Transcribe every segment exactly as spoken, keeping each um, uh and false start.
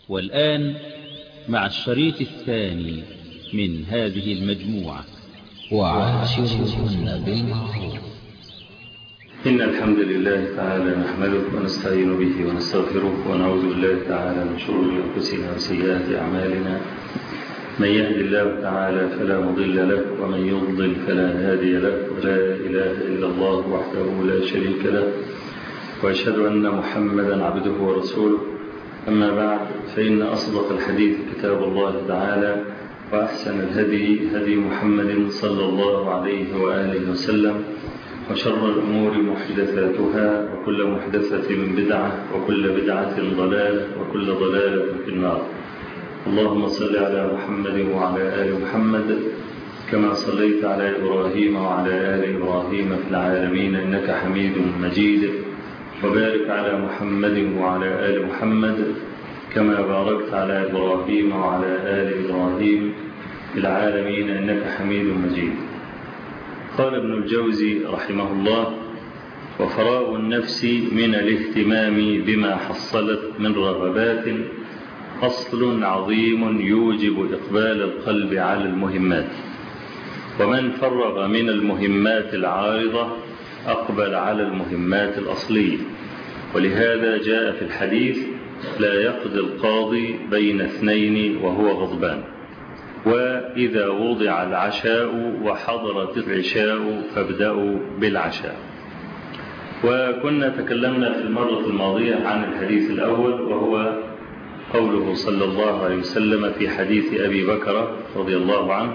والآن مع الشريط الثاني من هذه المجموعة، وعاشرهن بالمعروف. إن الحمد لله تعالى نحمده ونستعين به ونستغفره ونعوذ بالله تعالى من شرور أنفسنا وسيئات أعمالنا. من يهد الله تعالى فلا مضل له ومن يضلل فلا هادي له، ولا إله إلا الله وحده لا شريك له، وأشهد أن محمدا عبده ورسوله. أما بعد، فإن أصدق الحديث كتاب الله تعالى، وأحسن الهدي هدي محمد صلى الله عليه وآله وسلم، وشر الأمور محدثاتها، وكل محدثة بدعة، وكل بدعة ضلالة، وكل ضلالة في النار. اللهم صل على محمد وعلى آل محمد كما صليت على إبراهيم وعلى آل إبراهيم في العالمين إنك حميد مجيد، وبارك على محمد وعلى آل محمد كما باركت على إبراهيم وعلى آل إبراهيم في العالمين إنك حميد مجيد. قال ابن الجوزي رحمه الله: وفراغ النفس من الاهتمام بما حصلت من رغبات أصل عظيم يوجب إقبال القلب على المهمات، ومن فرغ من المهمات العارضة أقبل على المهمات الأصلية. ولهذا جاء في الحديث: لا يقضي القاضي بين اثنين وهو غضبان، وإذا وضع العشاء وحضرت العشاء فابدأوا بالعشاء. وكنا تكلمنا في المرة الماضية عن الحديث الأول، وهو قوله صلى الله عليه وسلم في حديث أبي بكر رضي الله عنه: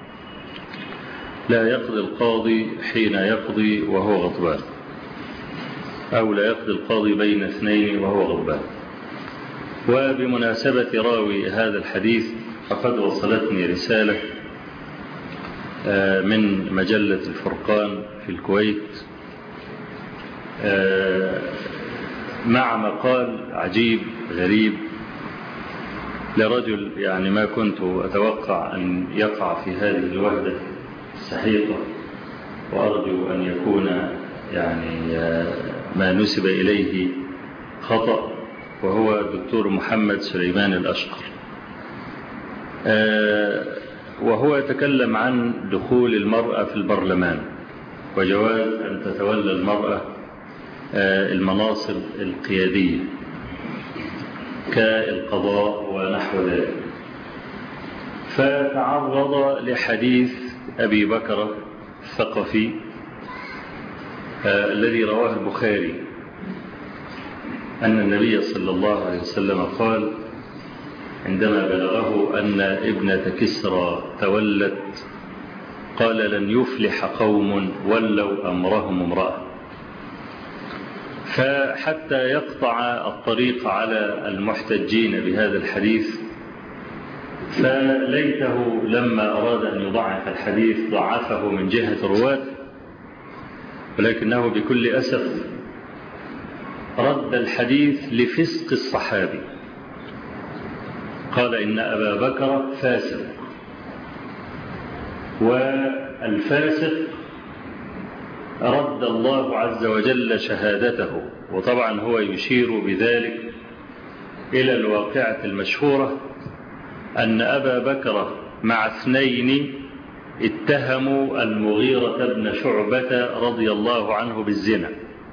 لا يقضي القاضي حين يقضي وهو غضبان، أو لا يقضي القاضي بين اثنين وهو غضبان. وبمناسبة راوي هذا الحديث، فقد وصلتني رسالة من مجلة الفرقان في الكويت مع مقال عجيب غريب لرجل يعني ما كنت أتوقع أن يقع في هذه الوحدة السحيقة، وأرجو أن يكون يعني ما نسب إليه خطأ، وهو الدكتور محمد سليمان الأشقر. وهو يتكلم عن دخول المرأة في البرلمان، وجواز أن تتولى المرأة المناصب القيادية كالقضاء ونحو ذلك. فتعرض لحديث أبي بكر الثقفي الذي رواه البخاري أن النبي صلى الله عليه وسلم قال عندما بلغه أن ابنة كسرى تولت، قال: لن يفلح قوم ولوا أمرهم امرأة. فحتى يقطع الطريق على المحتجين بهذا الحديث، فليته لما أراد أن يضعف الحديث ضعفه من جهة الرواة، ولكنه بكل أسف رد الحديث لفسق الصحابي. قال: إن أبا بكر فاسق، والفاسق رد الله عز وجل شهادته. وطبعا هو يشير بذلك إلى الواقعة المشهورة أن أبا بكر مع اثنين اتهموا المغيرة بن شعبة رضي الله عنه بالزنا،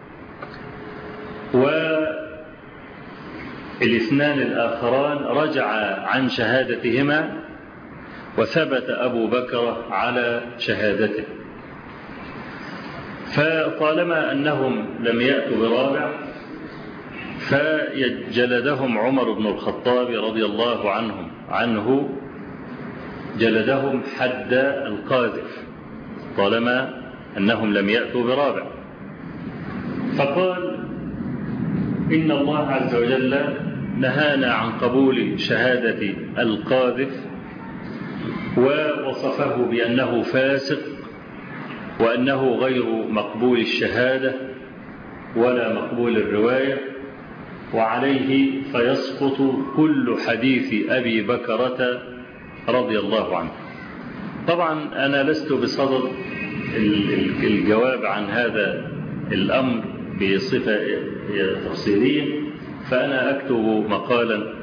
والاثنان الآخران رجعا عن شهادتهما، وثبت أبو بكر على شهادته. فطالما أنهم لم يأتوا برابع، فجلدهم عمر بن الخطاب رضي الله عنهم عنه جلدهم حد القاذف طالما أنهم لم يأتوا برابع. فقال: إن الله عز وجل نهانا عن قبول شهادة القاذف، ووصفه بأنه فاسق، وأنه غير مقبول الشهادة ولا مقبول الرواية، وعليه فيسقط كل حديث أبي بكرة رضي الله عنه. طبعا أنا لست بصدد الجواب عن هذا الأمر بصفة تفصيلية، فأنا أكتب مقالا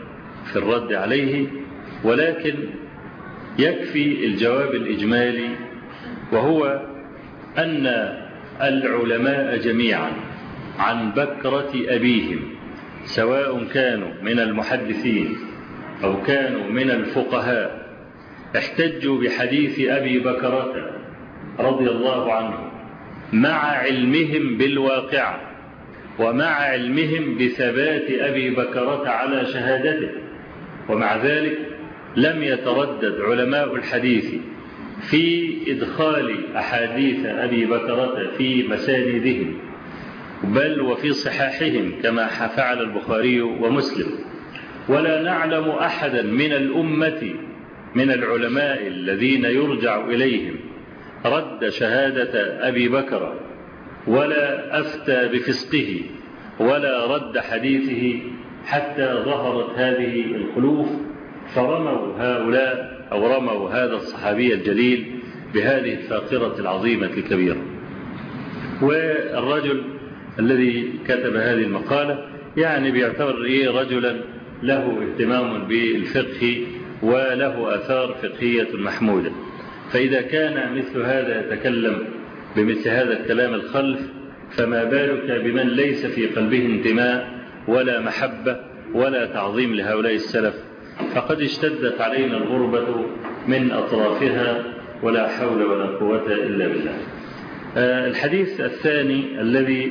في الرد عليه، ولكن يكفي الجواب الإجمالي، وهو أن العلماء جميعا عن بكرة أبيهم سواء كانوا من المحدثين أو كانوا من الفقهاء احتجوا بحديث أبي بكرة رضي الله عنه مع علمهم بالواقع ومع علمهم بثبات أبي بكرة على شهادته، ومع ذلك لم يتردد علماء الحديث في إدخال أحاديث أبي بكرة في مساندهم بل وفي صحاحهم كما فعل البخاري ومسلم. ولا نعلم أحدا من الأمة من العلماء الذين يرجع إليهم رد شهادة أبي بكر ولا أفتى بفسقه ولا رد حديثه حتى ظهرت هذه الخلوف، فرموا هؤلاء أو رموا هذا الصحابي الجليل بهذه الفاقرة العظيمة الكبيرة. والرجل الذي كتب هذه المقالة يعني بيعتبر إيه رجلا له اهتمام بالفقه وله آثار فقهية محمودة، فإذا كان مثل هذا يتكلم بمثل هذا الكلام الخلف، فما بالك بمن ليس في قلبه انتماء ولا محبة ولا تعظيم لهؤلاء السلف؟ فقد اشتدت علينا الغربة من أطرافها، ولا حول ولا قوة إلا بالله. الحديث الثاني الذي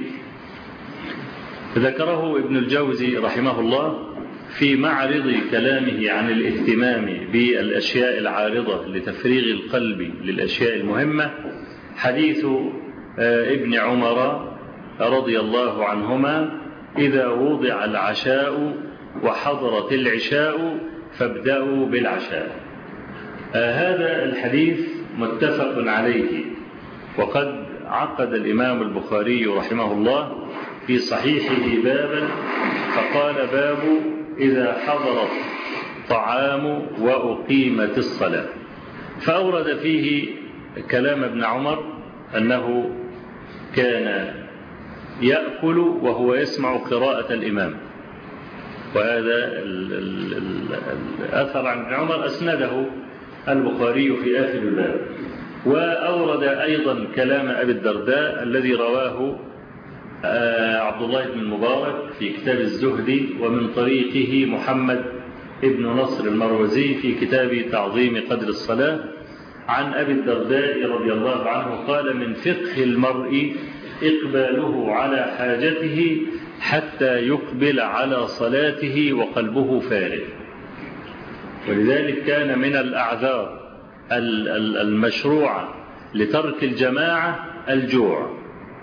ذكره ابن الجوزي رحمه الله في معرض كلامه عن الاهتمام بالأشياء العارضة لتفريغ القلب للأشياء المهمة، حديث ابن عمر رضي الله عنهما: إذا وضع العشاء وحضرت العشاء فابدأوا بالعشاء. هذا الحديث متفق عليه، وقد عقد الإمام البخاري رحمه الله في صحيحه بابا فقال: باب إذا حضرت طعام وأقيمت الصلاة، فأورد فيه كلام ابن عمر أنه كان يأكل وهو يسمع قراءة الإمام، وهذا الأثر عن ابن عمر أسنده البخاري في آخر الباب. وأورد أيضا كلام أبي الدرداء الذي رواه عبد الله بن المبارك في كتاب الزهد، ومن طريقه محمد ابن نصر المروزي في كتاب تعظيم قدر الصلاة عن أبي الدرداء رضي الله عنه قال: من فقه المرء إقباله على حاجته حتى يقبل على صلاته وقلبه فارغ. ولذلك كان من الأعذار المشروعة لترك الجماعة الجوع،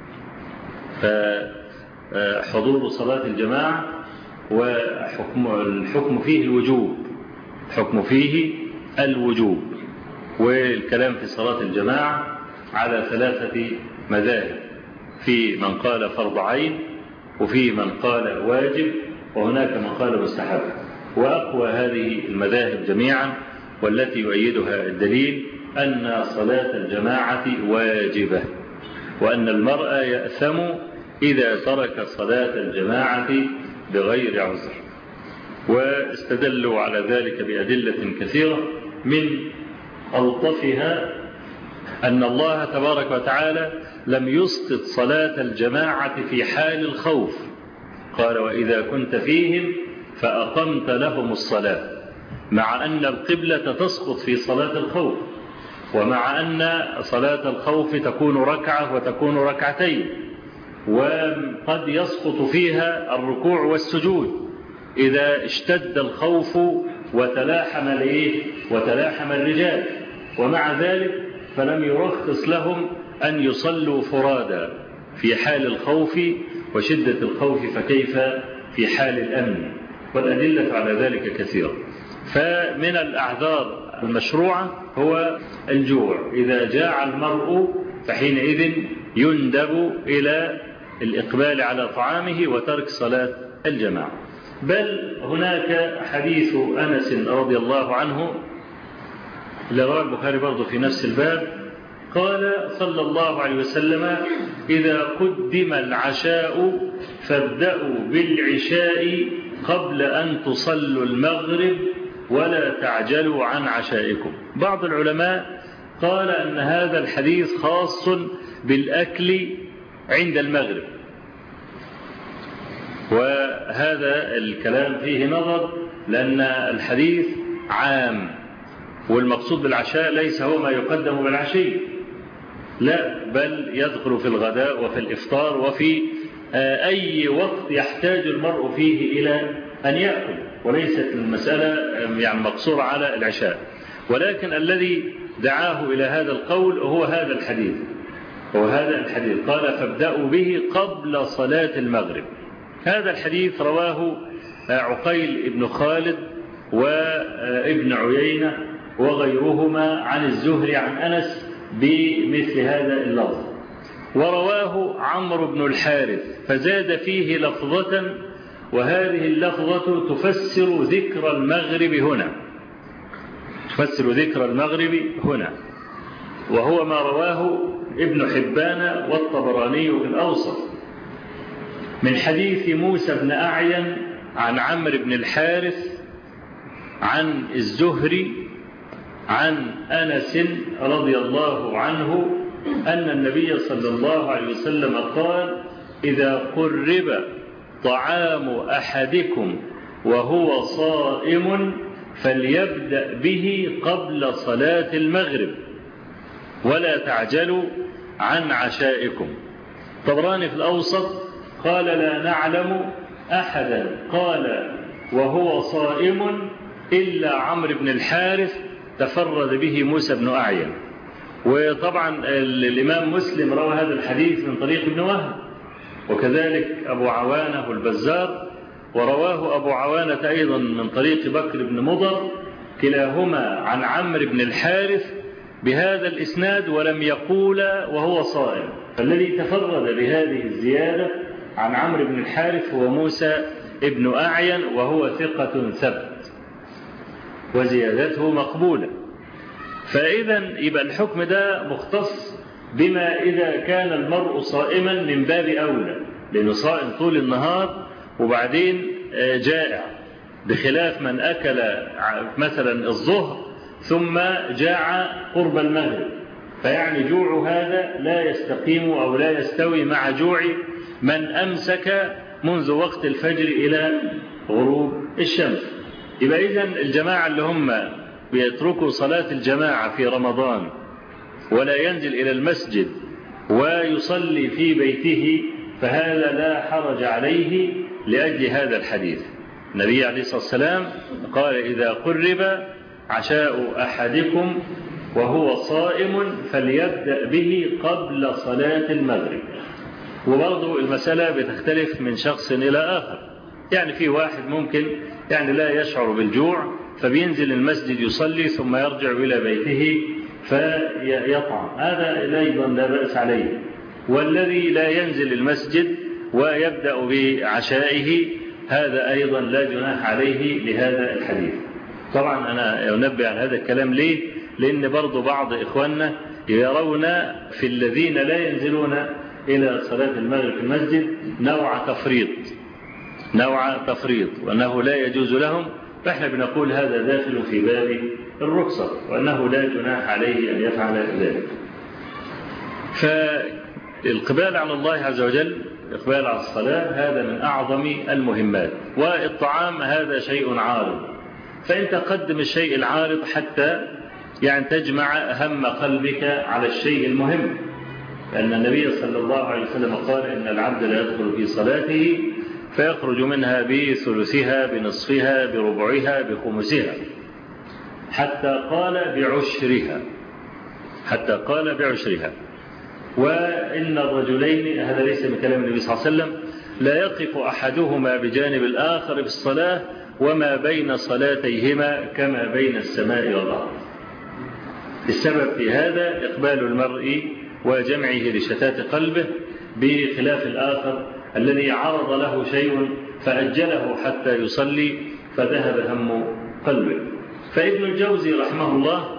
فحضور صلاة الجماعة وحكم الحكم فيه الوجوب، حكم فيه الوجوب. والكلام في صلاة الجماعة على ثلاثة مذاهب: في من قال فرض عين، وفي من قال واجب، وهناك من قال مستحب. وأقوى هذه المذاهب جميعا والتي يؤيدها الدليل أن صلاة الجماعة واجبة، وأن المرء يأثم إذا ترك صلاة الجماعة بغير عذر. واستدلوا على ذلك بأدلة كثيرة، من ألطفها أن الله تبارك وتعالى لم يسقط صلاة الجماعة في حال الخوف، قال: وإذا كنت فيهم فأقمت لهم الصلاة، مع أن القبلة تسقط في صلاة الخوف، ومع أن صلاة الخوف تكون ركعة وتكون ركعتين، وقد يسقط فيها الركوع والسجود إذا اشتد الخوف وتلاحم الإيه وتلاحم الرجال. ومع ذلك فلم يرخص لهم أن يصلوا فرادا في حال الخوف وشدة الخوف، فكيف في حال الأمن؟ والأدلة على ذلك كثيرة. فمن الأعذار المشروعة هو الجوع، إذا جاع المرء فحينئذ يندب إلى الإقبال على طعامه وترك صلاة الجماعة. بل هناك حديث أنس رضي الله عنه اللي رواه البخاري برضه في نفس الباب، قال صلى الله عليه وسلم: إذا قدم العشاء فابدأوا بالعشاء قبل أن تصلوا المغرب ولا تعجلوا عن عشائكم. بعض العلماء قال أن هذا الحديث خاص بالأكل عند المغرب، وهذا الكلام فيه نظر، لأن الحديث عام، والمقصود بالعشاء ليس هو ما يقدم بالعشي، لا، بل يدخل في الغداء وفي الإفطار وفي أي وقت يحتاج المرء فيه إلى أن يأكل، وليست المسألة يعني مقصورة على العشاء. ولكن الذي دعاه إلى هذا القول هو هذا الحديث، هو هذا الحديث قال فابدأوا به قبل صلاة المغرب. هذا الحديث رواه عقيل ابن خالد وابن عيينة وغيرهما عن الزهري عن أنس بمثل هذا اللفظ، ورواه عمرو بن الحارث فزاد فيه لفظة، وهذه اللفظة تفسر ذكر المغرب هنا، تفسر ذكر المغرب هنا، وهو ما رواه ابن حبان والطبراني في الأوسط من حديث موسى بن أعين عن عمرو بن الحارث عن الزهري عن أنس رضي الله عنه أن النبي صلى الله عليه وسلم قال إذا قرب طعام أحدكم وهو صائم فليبدأ به قبل صلاة المغرب ولا تعجلوا عن عشائكم. طبراني في الأوسط قال لا نعلم أحدا قال وهو صائم إلا عمرو بن الحارث تفرد به موسى بن أعين. وطبعا الإمام مسلم روى هذا الحديث من طريق ابن وهب، وكذلك أبو عوانة والبزار، ورواه أبو عوانة أيضا من طريق بكر بن مضر، كلاهما عن عمرو بن الحارث بهذا الإسناد ولم يقول وهو صائم. فالذي تفرد بهذه الزيادة عن عمرو بن الحارث هو موسى ابن أعين، وهو ثقة ثبت وزيادته مقبولة. فإذا يبقى الحكم ده مختص بما إذا كان المرء صائما من باب أولى، لأنه صائم طول النهار وبعدين جائع، بخلاف من أكل مثلا الظهر ثم جاع قرب المغرب، فيعني جوع هذا لا يستقيم أو لا يستوي مع جوع من أمسك منذ وقت الفجر إلى غروب الشمس. يبقى إذن الجماعة اللي هم بيتركوا صلاة الجماعة في رمضان ولا ينزل إلى المسجد ويصلي في بيته، فهذا لا حرج عليه لأجل هذا الحديث. النبي عليه الصلاة والسلام قال إذا قرب عشاء أحدكم وهو صائم فليبدأ به قبل صلاة المغرب. وبرضه المسألة بتختلف من شخص إلى آخر، يعني في واحد ممكن يعني لا يشعر بالجوع فبينزل المسجد يصلي ثم يرجع إلى بيته فيطعم، هذا أيضا لا بأس عليه. والذي لا ينزل المسجد ويبدأ بعشائه هذا أيضا لا جناح عليه لهذا الحديث. طبعا أنا أنبه على هذا الكلام ليه؟ لأن برضو بعض إخواننا يرون في الذين لا ينزلون إلى صلاة المغرب في المسجد نوع تفريط، نوع تفريط، وأنه لا يجوز لهم، فإحنا بنقول هذا داخل في باب الرخصة، وأنه لا جناح عليه أن يفعل ذلك. فالإقبال على الله عز وجل، الإقبال على الصلاة، هذا من أعظم المهمات. والطعام هذا شيء عارض، فأنت قدم الشيء العارض حتى يعني تجمع هم قلبك على الشيء المهم، لأن النبي صلى الله عليه وسلم قال إن العبد لا يدخل في صلاته فيخرج منها بثلثها بنصفها بربعها بخمسها حتى قال بعشرها، حتى قال بعشرها. وإن الرجلين، هذا ليس من كلام النبي صلى الله عليه وسلم، لا يقف أحدهما بجانب الآخر في الصلاة وما بين صلاتيهما كما بين السماء والأرض. السبب في هذا إقبال المرء وجمعه لشتات قلبه، بخلاف الآخر الذي عرض له شيء فأجله حتى يصلي فذهب هم قلبه. فابن الجوزي رحمه الله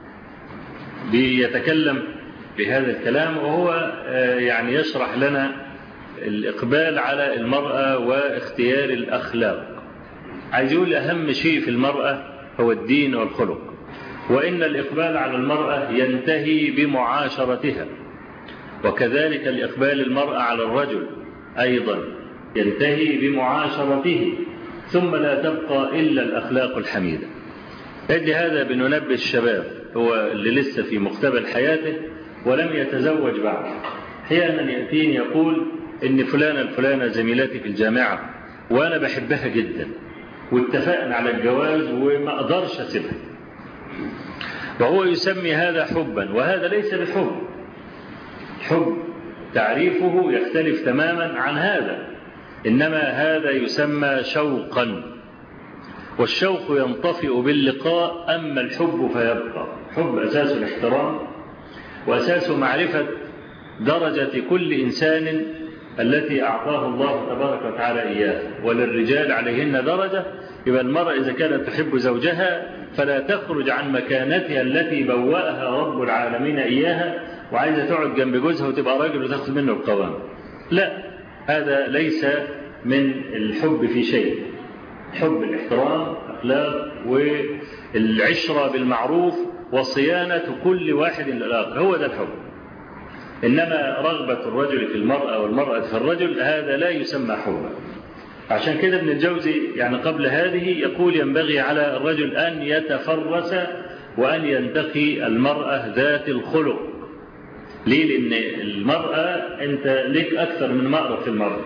بيتكلم بهذا الكلام، وهو يعني يشرح لنا الإقبال على المرأة واختيار الأخلاق. عايز يقول أهم شيء في المرأة هو الدين والخلق، وإن الإقبال على المرأة ينتهي بمعاشرتها، وكذلك الإقبال المرأة على الرجل أيضا ينتهي بمعاشرته، ثم لا تبقى إلا الأخلاق الحميدة. أجل هذا بننبه الشباب هو اللي لسه في مقتبل حياته ولم يتزوج بعد، أحيانا يأتيني يقول إن فلانة الفلانة زميلتي في الجامعة وأنا بحبها جدا واتفقنا على الجواز وما أقدرش أسيبها، وهو يسمي هذا حبا، وهذا ليس بحب. حب تعريفه يختلف تماما عن هذا، إنما هذا يسمى شوقا، والشوق ينطفئ باللقاء، أما الحب فيبقى. حب أساس الاحترام وأساس معرفة درجة كل إنسان التي أعطاه الله تبارك وتعالى إياه، وللرجال عليهن درجة. يبقى المرأة إذا كانت تحب زوجها فلا تخرج عن مكانتها التي بوأها رب العالمين إياها، وعايزة تقعد جنب جوزها وتبقى راجل وتاخذ منه القوام. لا، هذا ليس من الحب في شيء. حب الاحترام، أخلاق، والعشرة بالمعروف، وصيانة كل واحد للآخر، هو ده الحب. إنما رغبة الرجل في المرأة والمرأة في الرجل هذا لا يسمى حبا. عشان كده ابن الجوزي يعني قبل هذه يقول ينبغي على الرجل أن يتفرس وأن ينتقي المرأة ذات الخلق. ليه؟ لأن المرأة أنت لك أكثر من مأرب في المرأة،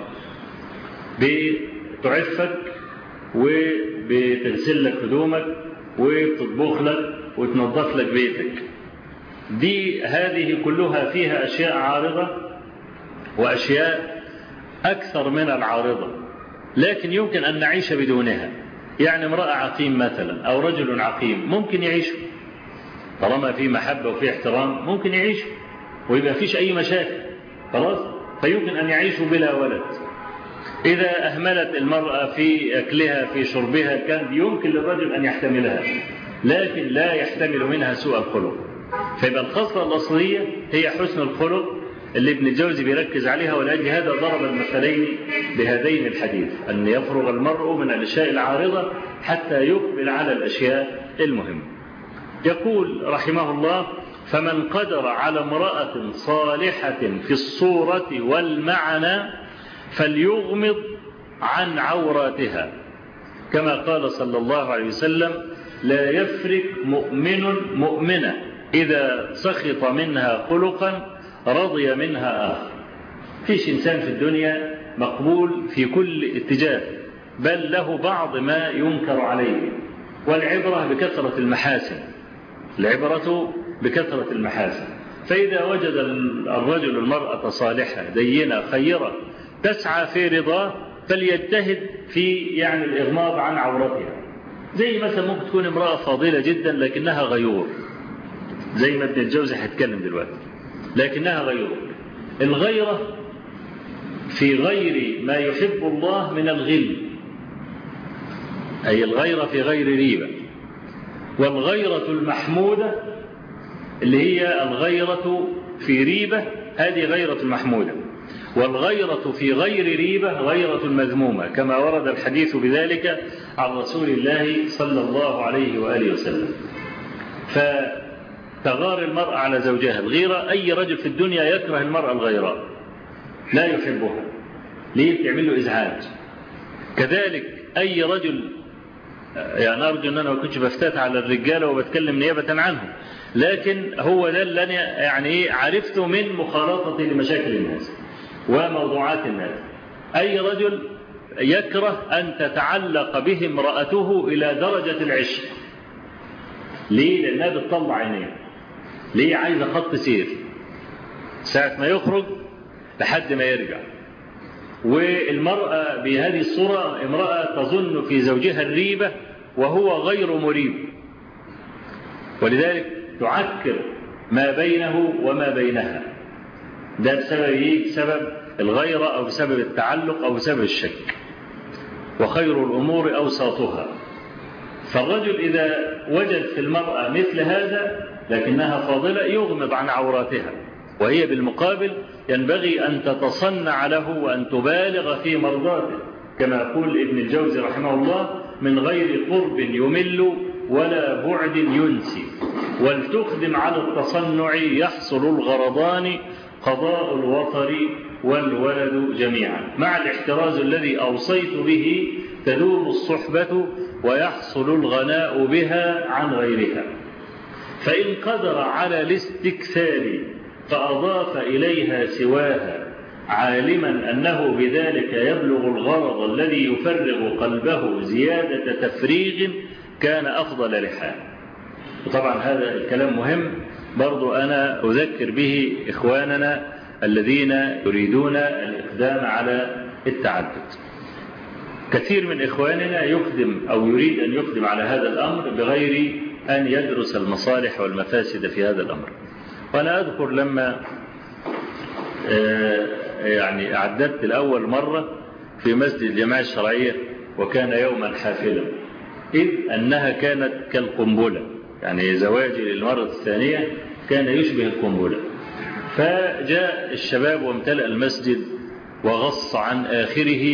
بتعفك وبتغسل لك هدومك وبتطبخ لك وتنظف لك بيتك. دي هذه كلها فيها أشياء عارضة وأشياء أكثر من العارضة، لكن يمكن أن نعيش بدونها. يعني امرأة عقيم مثلا أو رجل عقيم ممكن يعيشوا، طالما في محبة وفي احترام ممكن يعيشوا ويبقى فيش أي مشاكل، خلاص، فيمكن أن يعيشوا بلا ولد. إذا أهملت المرأة في أكلها في شربها كان يمكن للرجل أن يحتملها، لكن لا يحتمل منها سوء الخلق. فيبقى الخصلة الأصلية هي حسن الخلق اللي ابن الجوزي بيركز عليها، ولأجل هذا ضرب المثلين بهذين الحديث، أن يفرغ المرء من الأشياء العارضة حتى يقبل على الأشياء المهمة. يقول رحمه الله: فمن قدر على امرأة صالحة في الصورة والمعنى فليغمض عن عوراتها، كما قال صلى الله عليه وسلم: لا يفرق مؤمن مؤمنة إذا سخط منها خلقا رضي منها آخر. فيش إنسان في الدنيا مقبول في كل اتجاه، بل له بعض ما ينكر عليه، والعبرة بكثرة المحاسن، العبرة بكثرة المحاسن. فإذا وجد الرجل المرأة صالحة دينة خيرة تسعى في رضاه فليجتهد في يعني الإغماض عن عورتها. زي مثلا ممكن تكون امرأة فاضلة جدا لكنها غيور، زي ما ابن الجوزي هيتكلم دلوقتي، لكنها غيور. الغيرة في غير ما يحب الله من الغل، أي الغيرة في غير ريبة. والغيرة المحمودة اللي هي الغيرة في ريبة، هذه غيرة المحمودة. والغيرة في غير ريبة غيرة المذمومة، كما ورد الحديث بذلك عن رسول الله صلى الله عليه وآله وسلم. فتغار المرأة على زوجها الغيرة. أي رجل في الدنيا يكره المرأة الغيراء، لا يحبها، ليه؟ بتعمل له إزعاج. كذلك أي رجل، يعني أرجو أن أنا ما كنتش بفتات على الرجالة وبتكلم نيابة عنهم، لكن هو ده اللي أنا يعني عرفته من مخالطتي لمشاكل الناس وموضوعات الناس. أي رجل يكره أن تتعلق به امرأته إلى درجة العشق. ليه؟ لأنها بتطلع عينيه. ليه؟ عايزة خط سير ساعة ما يخرج لحد ما يرجع. والمرأة بهذه الصورة امرأة تظن في زوجها الريبة وهو غير مريب، ولذلك تعكر ما بينه وما بينها. ده بسبب ايه؟ بسبب الغيرة أو بسبب التعلق أو بسبب الشك. وخير الأمور أوساطها. فالرجل إذا وجد في المرأة مثل هذا لكنها فاضلة يغمض عن عوراتها، وهي بالمقابل ينبغي أن تتصنع له وأن تبالغ في مرضاته، كما يقول ابن الجوزي رحمه الله: من غير قرب يمل ولا بعد ينسي، ولتقدم على التصنع يحصل الغرضان قضاء الوطر والولد جميعا، مع الاحتراز الذي أوصيت به تدوم الصحبة ويحصل الغناء بها عن غيرها. فإن قدر على الاستكثار فأضاف إليها سواها عالما أنه بذلك يبلغ الغرض الذي يفرغ قلبه زيادة تفريغ كان أفضل لحال. وطبعا هذا الكلام مهم برضو أنا أذكر به إخواننا الذين يريدون الإقدام على التعدد. كثير من إخواننا يقدم أو يريد أن يقدم على هذا الأمر بغير أن يدرس المصالح والمفاسد في هذا الأمر. وأنا أذكر لما يعني أعددت الأول مرة في مسجد الجماعة الشرعية وكان يوما حافلا، إذ أنها كانت كالقنبلة، يعني زواجي للمرة الثانية كان يشبه القنبلة. فجاء الشباب وامتلأ المسجد وغص عن آخره،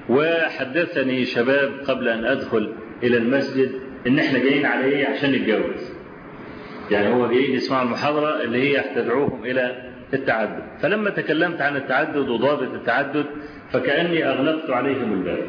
وحدثني شباب قبل أن أدخل إلى المسجد إن إحنا جايين على إيه عشان نتجوز، يعني هو جايين يسمعوا المحاضرة اللي هي تدعوهم إلى التعدد. فلما تكلمت عن التعدد وضابط التعدد فكأني أغلقت عليهم الباب.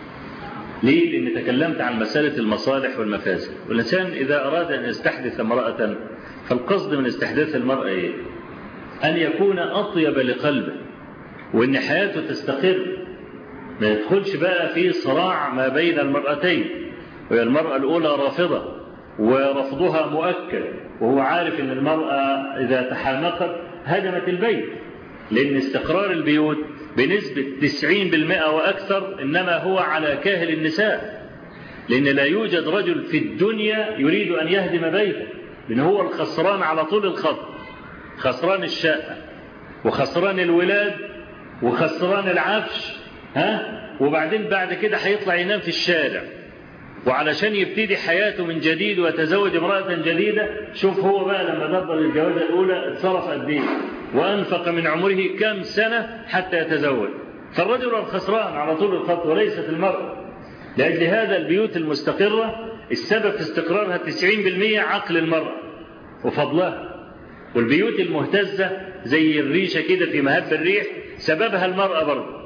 ليه؟ لأن تكلمت عن مسألة المصالح والمفاسد. والإنسان إذا أراد أن يستحدث امرأة فالقصد من استحداث المرأة إيه؟ أن يكون أطيب لقلبه، وأن حياته تستقر، ما يدخلش بقى في صراع ما بين المرأتين، وهي المرأة الأولى رافضة ورفضها مؤكد، وهو عارف أن المرأة إذا تحامقت هدمت البيت، لأن استقرار البيوت بنسبة تسعين بالمئة وأكثر إنما هو على كاهل النساء، لأن لا يوجد رجل في الدنيا يريد أن يهدم بيته، لأن هو الخسران على طول الخط، خسران الشقة وخسران الولاد وخسران العفش، ها؟ وبعدين بعد كده هيطلع ينام في الشارع، وعلشان يبتدي حياته من جديد ويتزوج امرأة جديدة. شوف هو بقى لما دبر الجوازة الأولى اتصرف قد ايه وأنفق من عمره كم سنة حتى يتزوج. فالرجل الخسران على طول الخط وليست المرأة. لأجل هذا البيوت المستقرة السبب في استقرارها تسعين بالمئة عقل المرأة وفضلها، والبيوت المهتزة زي الريشة كده في مهب الريح سببها المرأة برضه.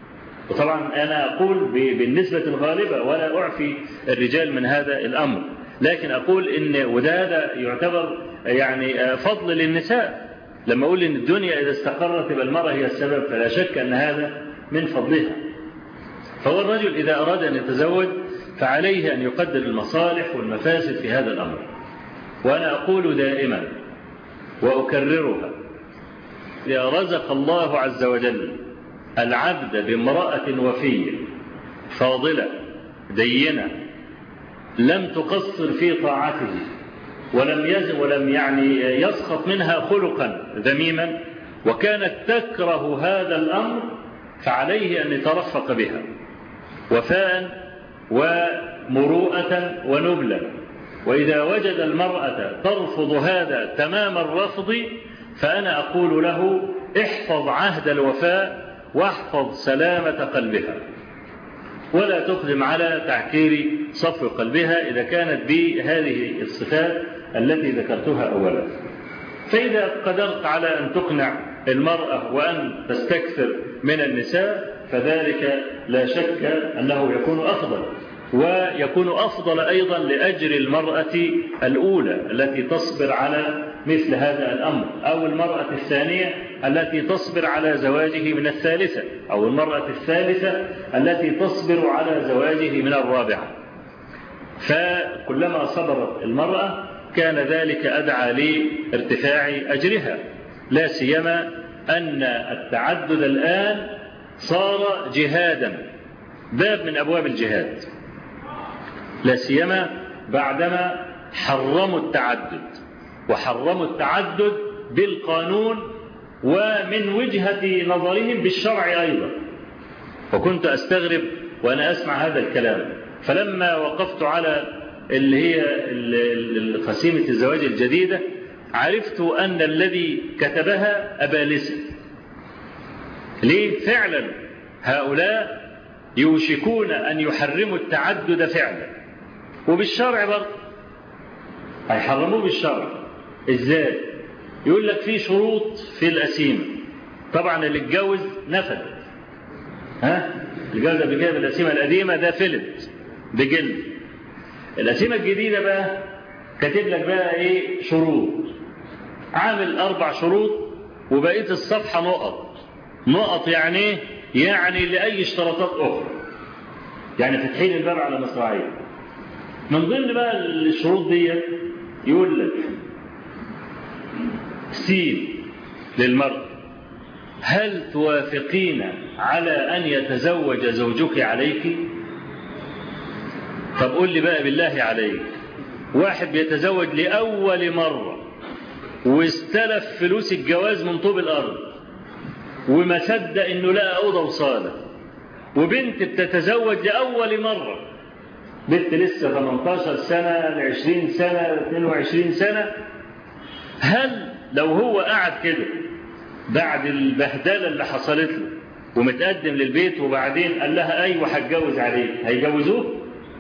وطبعا أنا أقول بالنسبة الغالبة ولا أعفي الرجال من هذا الأمر، لكن أقول إن وده هذا يعتبر يعني فضل للنساء. لما أقول إن الدنيا إذا استقرت يبقى المرأة هي السبب، فلا شك أن هذا من فضلها. فهو الرجل إذا أراد أن يتزوج فعليه أن يقدر المصالح والمفاسد في هذا الأمر. وأنا أقول دائما وأكررها: إذا رزق الله عز وجل العبد بامرأة وفية فاضلة دينة لم تقصر في طاعته ولم يزن ولم يعني يسخط منها خلقا ذميما وكانت تكره هذا الأمر، فعليه أن يترفق بها وفاء ومروءة ونبلا. وإذا وجد المرأة ترفض هذا تمام الرفض فأنا أقول له: احفظ عهد الوفاء واحفظ سلامة قلبها، ولا تقدم على تعكير صفو قلبها إذا كانت بهذه الصفات التي ذكرتها أولا. فإذا قدرت على أن تقنع المرأة وأن تستكثر من النساء فذلك لا شك أنه يكون أفضل، ويكون أفضل أيضا لأجر المرأة الأولى التي تصبر على مثل هذا الأمر، أو المرأة الثانية التي تصبر على زواجه من الثالثة، أو المرأة الثالثة التي تصبر على زواجه من الرابعة. فكلما صبرت المرأة كان ذلك أدعى لارتفاع أجرها، لا سيما أن التعدد الآن صار جهادا، باب من أبواب الجهاد، لا سيما بعدما حرموا التعدد، وحرموا التعدد بالقانون ومن وجهة نظرهم بالشرع أيضا. وكنت أستغرب وأنا أسمع هذا الكلام، فلما وقفت على اللي هي قسيمة الزواج الجديدة عرفت أن الذي كتبها أبالسة. ليه؟ فعلا هؤلاء يوشكون أن يحرموا التعدد فعلا، وبالشرع برضه هيحرموه بالشرع. إزاي؟ يقول لك في شروط في الأسيمة. طبعا اللي اتجوز نفد، ها الجوز قبل كده بالأسيمة القديمة ده فلت بجلد. الأسيمة الجديدة بقى كاتب لك بقى إيه شروط، عامل أربع شروط وبقيت الصفحة نقط. نقط يعني إيه؟ يعني لأي اشتراطات أخرى، يعني فتحين الباب على مصراعيه. من ضمن بقى الشروط دي يقول لك سين للمرء: هل توافقين على أن يتزوج زوجك عليك؟ طب قول لي بقى بالله عليك، واحد بيتزوج لأول مرة واستلف فلوس الجواز من طوب الأرض وما صدق إنه لقى أوضة وصالة، وبنت بتتزوج لأول مرة، بنت لسه ثمانية عشر سنة عشرين سنة اثنين وعشرين سنة، هل لو هو قاعد كده بعد البهدلة اللي حصلت له ومتقدم للبيت وبعدين قال لها أيوة هتجوز عليك، هيجوزوه؟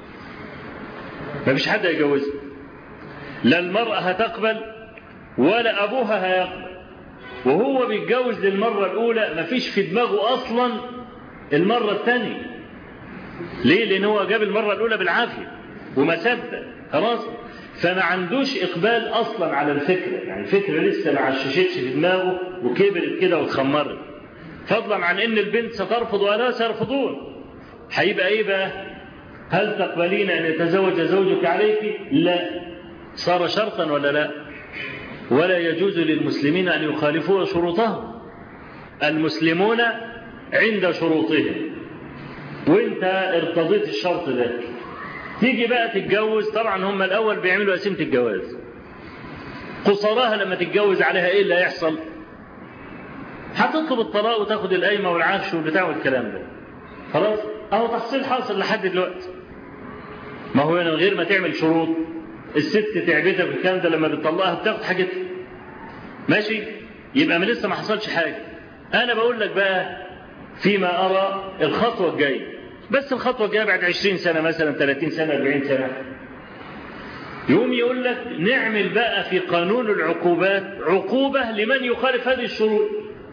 ما فيش حد هيجوزه، لا المرأة هتقبل ولا أبوها هيقبل. وهو بيتجوز للمرة الأولى ما فيش في دماغه أصلا المرة الثانية. ليه؟ لأن هو جاب المرة الأولى بالعافية وما صدق خلاص، فما عندوش إقبال أصلا على الفكرة، يعني الفكرة لسه ما عششتش في دماغه وكبرت كده واتخمرت، فضلا عن إن البنت سترفض ولا سيرفضون. هيبقى إيه بقى؟ هل تقبلين أن يتزوج زوجك عليك؟ لا. صار شرطا ولا لا؟ ولا يجوز للمسلمين أن يخالفوا شروطهم. المسلمون عند شروطهم، وانت ارتضيت الشرط ده، تيجي بقى تتجوز. طبعا هم الأول بيعملوا قسيمة الجواز، قصراها لما تتجوز عليها ايه اللي هيحصل؟ هتطلب الطلاق وتاخد القايمة والعفش والبتاع والكلام ده، خلاص اهو تحصيل حاصل لحد دلوقتي. ما هو من غير ما تعمل شروط الست تعبتها في الكلام ده، لما بتطلقها بتاخد حاجتها ماشي، يبقى ما لسه ما حصلش حاجة. انا بقول لك بقى فيما أرى الخطوة الجاية، بس الخطوة الجاية بعد عشرين سنة مثلا ثلاثين سنة أربعين سنة، يوم يقول لك نعمل بقى في قانون العقوبات عقوبة لمن يخالف هذه الشروط.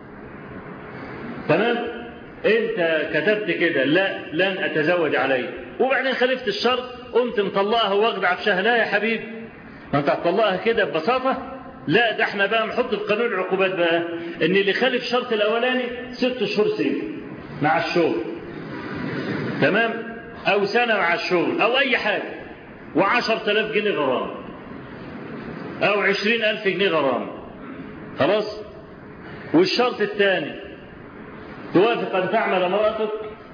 تمام؟ انت كتبت كده لا لن أتزوج عليه، وبعدين خالفت الشرط قمت مطلقها واخد عفشها. لا يا حبيبي، انت هتطلقها كده ببساطة؟ لا، ده احنا بقى نحط في قانون العقوبات بقى ان اللي خالف الشرط الاولاني ست شهور سجن مع الشغل، تمام، او سنة مع الشغل او اي حاجة، وعشر تلاف جنيه غرام او عشرين الف جنيه غرام، خلاص. والشرط الثاني توافق ان تعمل امرأتك.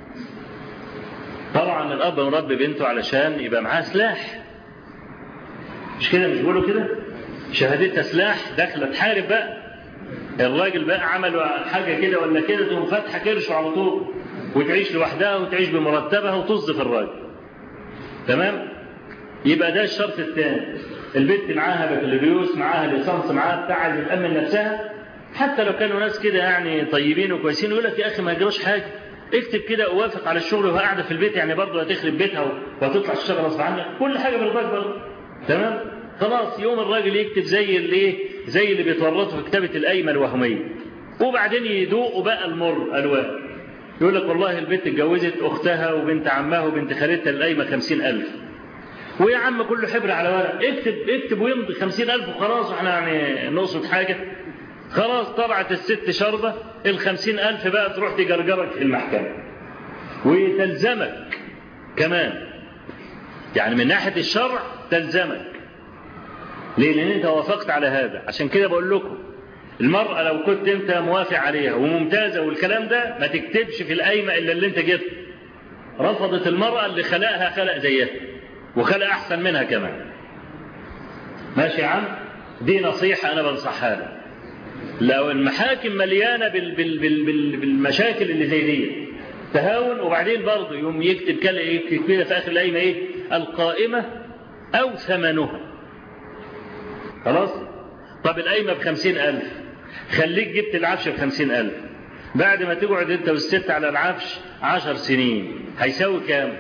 طبعا الاب مربي بنته علشان يبقى معاه سلاح، مش كده؟ مش بيقولوا كده؟ شهادتها سلاح، داخله تحارب بقى. الراجل بقى عملوا حاجه كده ولا كده تقوم فاتحه كرشه على طول وتعيش لوحدها وتعيش بمرتبها وتصدف الراجل، تمام. يبقى ده الشرط الثاني. البنت معاها بكالوريوس، معاها ليسانس، معاها بتاع، عايزه تامن نفسها. حتى لو كانوا ناس كده يعني طيبين وكويسين يقول لك يا اخي ما يجراش حاجه، اكتب كده ووافق على الشغل وهي قاعده في البيت، يعني برضه هتخرب بيتها وهتطلع تشتغل غصب عنك، كل حاجه برضاك برضه، تمام. خلاص يوم الراجل يكتب زي اللي زي اللي بيتورطوا في كتابه القايمه الوهميه، وبعدين يدوقوا بقى المر الوان. يقول لك والله البنت اتجوزت اختها وبنت عمها وبنت خالتها القايمه خمسين الف، ويا عم كله حبر على ورق، اكتب اكتب ويمضي خمسين الف وخلاص، واحنا يعني نقصد حاجه؟ خلاص طلعت الست شربه الخمسين الف بقى تروح تجرجرك في المحكمه وتلزمك كمان، يعني من ناحيه الشرع تلزمك. ليه؟ لان انت وافقت على هذا. عشان كده بقول لكم المرأة لو كنت انت موافق عليها وممتازة والكلام ده ما تكتبش في القايمة الا اللي انت جبت. رفضت المرأة اللي خلقها خلق زيها وخلق احسن منها كمان. ماشي يا عم؟ دي نصيحة انا بنصحها لك. لو المحاكم مليانة بال بال بال بال بالمشاكل اللي زي دي تهاون، وبعدين برضه يوم يكتب كده يكتب كده في اخر القايمة ايه؟ القائمة او ثمنها. خلاص؟ طب القايمة بخمسين ألف، خليك جبت العفش بخمسين ألف، بعد ما تقعد انت والست على العفش عشر سنين هيساوي كام؟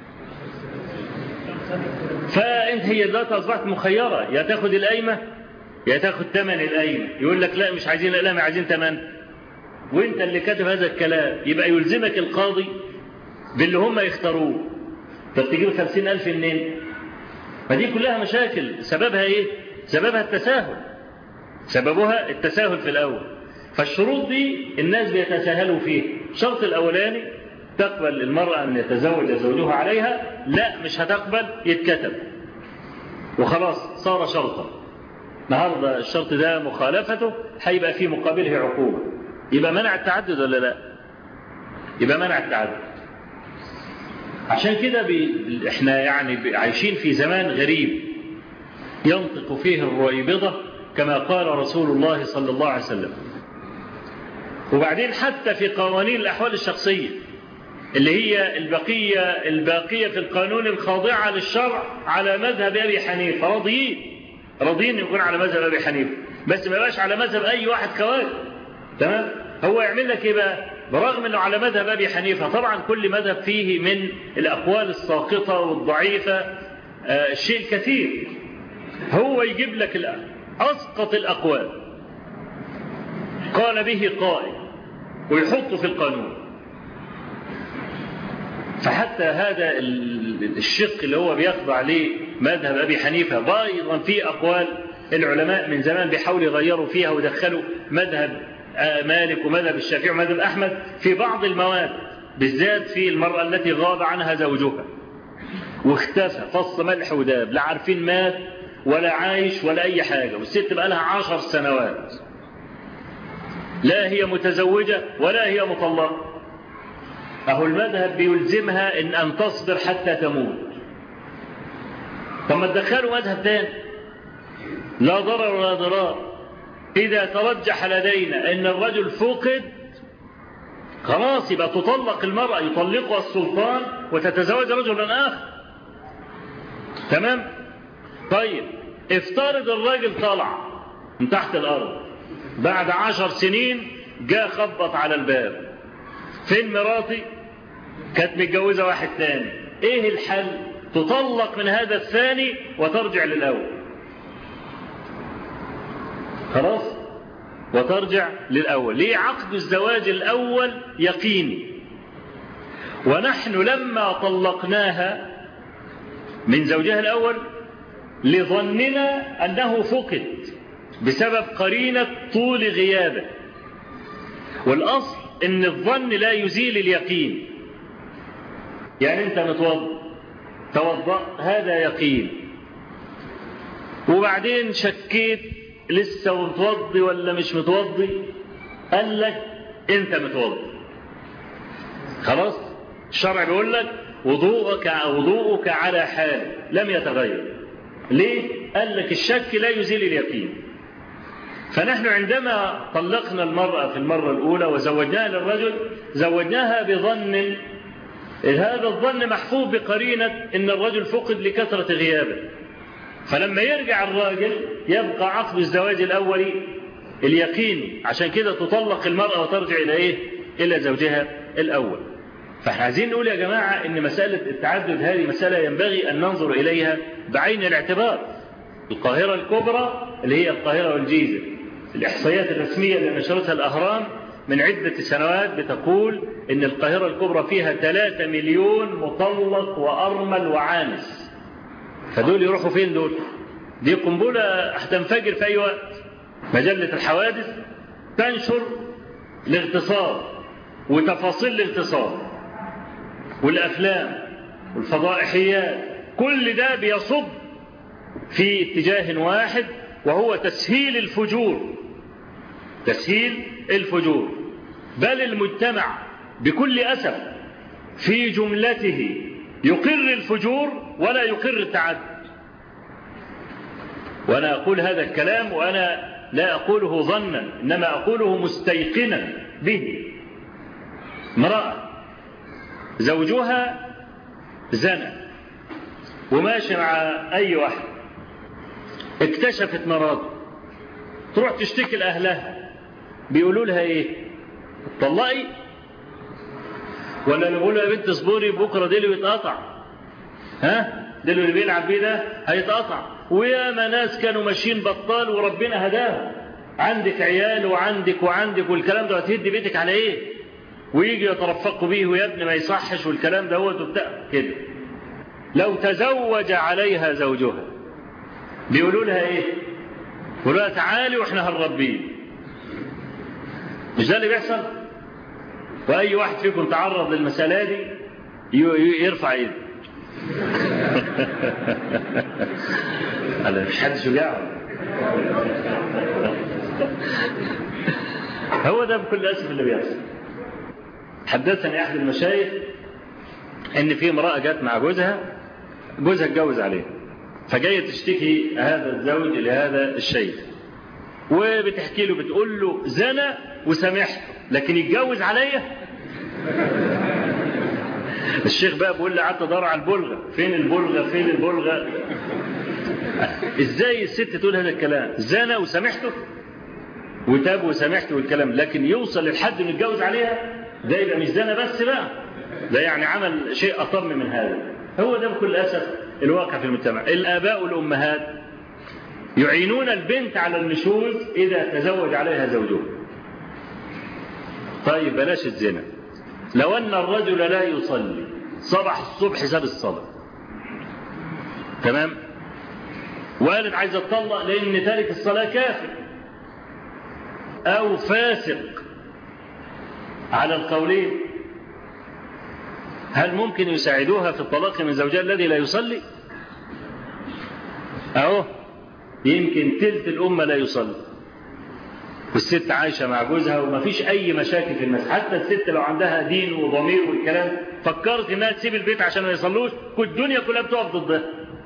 فانت هي دلوقتي اصبحت مخيره، يا تاخد القايمه يا تاخد ثمن القايمه. يقول لك لا مش عايزين القايمه عايزين ثمن، وانت اللي كاتب هذا الكلام، يبقى يلزمك القاضي باللي هم يختاروه. طب تجيب خمسين ألف منين؟ ما دي كلها مشاكل. سببها ايه؟ سببها التساهل، سببها التساهل في الاول. فالشروط دي الناس بيتساهلوا فيه. الشرط الاولاني تقبل المرأة ان يتزوج زوجها عليها، لا مش هتقبل يتكتب وخلاص صار شرطا. النهارده الشرط ده مخالفته هيبقى فيه مقابله عقوبة. يبقى منع التعدد ولا لا؟ يبقى منع التعدد. عشان كده بي... احنا يعني عايشين في زمان غريب ينطق فيه الرويبضة كما قال رسول الله صلى الله عليه وسلم. وبعدين حتى في قوانين الأحوال الشخصية اللي هي البقية الباقية في القانون الخاضعة للشرع على مذهب أبي حنيفة، راضيين راضيين يكون على مذهب أبي حنيفة، بس ما يبقاش على مذهب أي واحد كواجب. تمام؟ هو يعمل لك إيه بقى؟ برغم أنه على مذهب أبي حنيفة، طبعا كل مذهب فيه من الأقوال الساقطة والضعيفة آه الشيء الكثير، هو يجيب لك أسقط الأقوال قال به قائل ويحطه في القانون. فحتى هذا الشق اللي هو بيخضع ليه مذهب أبي حنيفة أيضا في أقوال العلماء من زمان بيحاولوا يغيروا فيها ودخلوا مذهب مالك ومذهب الشافعي ومذهب أحمد في بعض المواد، بالذات في المرأة التي غاب عنها زوجها واختفى فص ملح وداب، لا عارفين مات ولا عايش ولا أي حاجة، والست بقى لها عشر سنوات لا هي متزوجة ولا هي مطلقة. أهو المذهب بيلزمها إن أن تصبر حتى تموت. طب ما تدخلوا مذهب تاني لا ضرر ولا ضرار. إذا ترجح لدينا إن الرجل فقد خلاص يبقى تطلق المرأة، يطلقها السلطان وتتزوج رجلا آخر. تمام؟ طيب افترض الراجل طلع من تحت الأرض بعد عشر سنين جاء خبط على الباب، فين مراتي؟ كانت متجوزة واحد ثاني. ايه الحل؟ تطلق من هذا الثاني وترجع للأول. خلاص؟ وترجع للأول. ليه؟ عقد الزواج الأول يقيني، ونحن لما طلقناها من زوجها الأول لظننا أنه فقد بسبب قرينة طول غيابه، والأصل إن الظن لا يزيل اليقين. يعني أنت متوضأ توضأ هذا يقين، وبعدين شكيت لسه متوضي ولا مش متوضي، قال لك أنت متوضي خلاص. الشرع بيقول لك وضوءك وضوءك على حال لم يتغير. ليه؟ قال لك الشك لا يزيل اليقين. فنحن عندما طلقنا المرأة في المرة الأولى وزوجناها للرجل زوجناها بظن، هذا الظن محفوظ بقرينة إن الرجل فقد لكثرة غيابه، فلما يرجع الراجل يبقى عقد الزواج الأولي اليقيني. عشان كده تطلق المرأة وترجع إلى إيه؟ إلى زوجها الأول. فاحنا عايزين نقول يا جماعة إن مسألة التعدد هذه مسألة ينبغي أن ننظر إليها بعين الاعتبار. القاهرة الكبرى اللي هي القاهرة والجيزة، الإحصائيات الرسمية اللي نشرتها الأهرام من عدة سنوات بتقول إن القاهرة الكبرى فيها ثلاثة مليون مطلق وأرمل وعانس. فدول يروحوا فين دول؟ دي قنبلة هتنفجر في أي وقت. مجلة الحوادث تنشر الاغتصاب وتفاصيل الاغتصاب والأفلام والفضائحيات، كل ده بيصب في اتجاه واحد وهو تسهيل الفجور. تسهيل الفجور. بل المجتمع بكل أسف في جملته يقر الفجور ولا يقر التعدد. وأنا أقول هذا الكلام وأنا لا أقوله ظنا إنما أقوله مستيقنا به. امرأة زوجها زنى وماشي مع أي واحد، اكتشفت مراته، تروح تشتكي لأهلها، أهلها، بيقولوا لها إيه؟ طلقي. ولا نقول له يا بنت اصبري بكره ديله يتقطع، ها ديله اللي بيلعب بيه ده هيتقطع. ويا ما ناس كانوا ماشيين بطال وربنا هداهم، عندك عيال وعندك وعندك والكلام ده، هتهدي بيتك على ايه؟ ويجي يترفقوا بيه ويا ابني ما يصحش والكلام ده هو تبدا كده. لو تزوج عليها زوجها بيقولوا لها ايه؟ بيقولوا لها تعالي واحنا هنربيه. مش ده اللي بيحصل؟ واي واحد فيكم تعرض للمساله دي يرفع ايده. انا مش حد شجاع. هو ده بكل اسف اللي بيحصل. حدثني احد المشايخ ان في امراه جت مع جوزها، جوزها اتجوز عليها، فجايه تشتكي هذا الزوج لهذا الشيخ، وبتحكي له بتقول له زنى وسامحته لكن يتجوز عليا. الشيخ بقى بيقول لي قعدت ادور على البلغه، فين البلغه فين البلغه؟ ازاي الست تقول هذا الكلام؟ زنى وسامحته وتاب وسامحته والكلام، لكن يوصل للحد انه يتجوز عليها؟ ده يبقى مش زنى بس بقى، ده يعني عمل شيء اطم من هذا. هو ده بكل اسف الواقع في المجتمع. الاباء والامهات يعينون البنت على النشوز اذا تزوج عليها زوجها. طيب بلاش الزنا، لو ان الرجل لا يصلي صبح الصبح ساب الصلاه، تمام، وقالت عايزه تطلق لان تارك الصلاه كافر او فاسق على القولين، هل ممكن يساعدوها في الطلاق من زوجها الذي لا يصلي؟ اهو يمكن تلت الامه لا يصلي، والست عايشه مع جوزها وما فيش اي مشاكل في الناس. حتى الست لو عندها دين وضمير والكلام فكرت انها تسيب البيت عشان ما يصلوش، كل الدنيا كلها بتقف ضدها.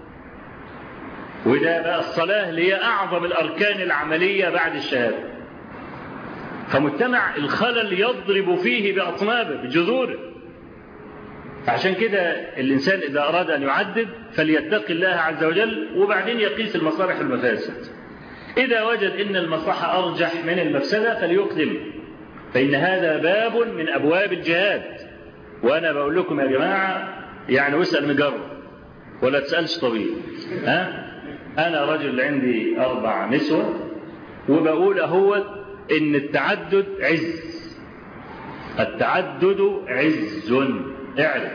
وده بقى الصلاه اللي هي اعظم الاركان العمليه بعد الشهاده. فمجتمع الخلل يضرب فيه باطنابه بجذوره. عشان كده الانسان اذا اراد ان يعدد فليتق الله عز وجل، وبعدين يقيس المصالح والمفاسد. إذا وجد إن المصلحة أرجح من المفسدة فليقدم، فإن هذا باب من أبواب الجهاد. وأنا بقول لكم يا جماعة يعني واسأل مجرب ولا تسألش طبيب. ها؟ أنا رجل عندي أربع نسوة وبقول أهو إن التعدد عز، التعدد عز، اعرف.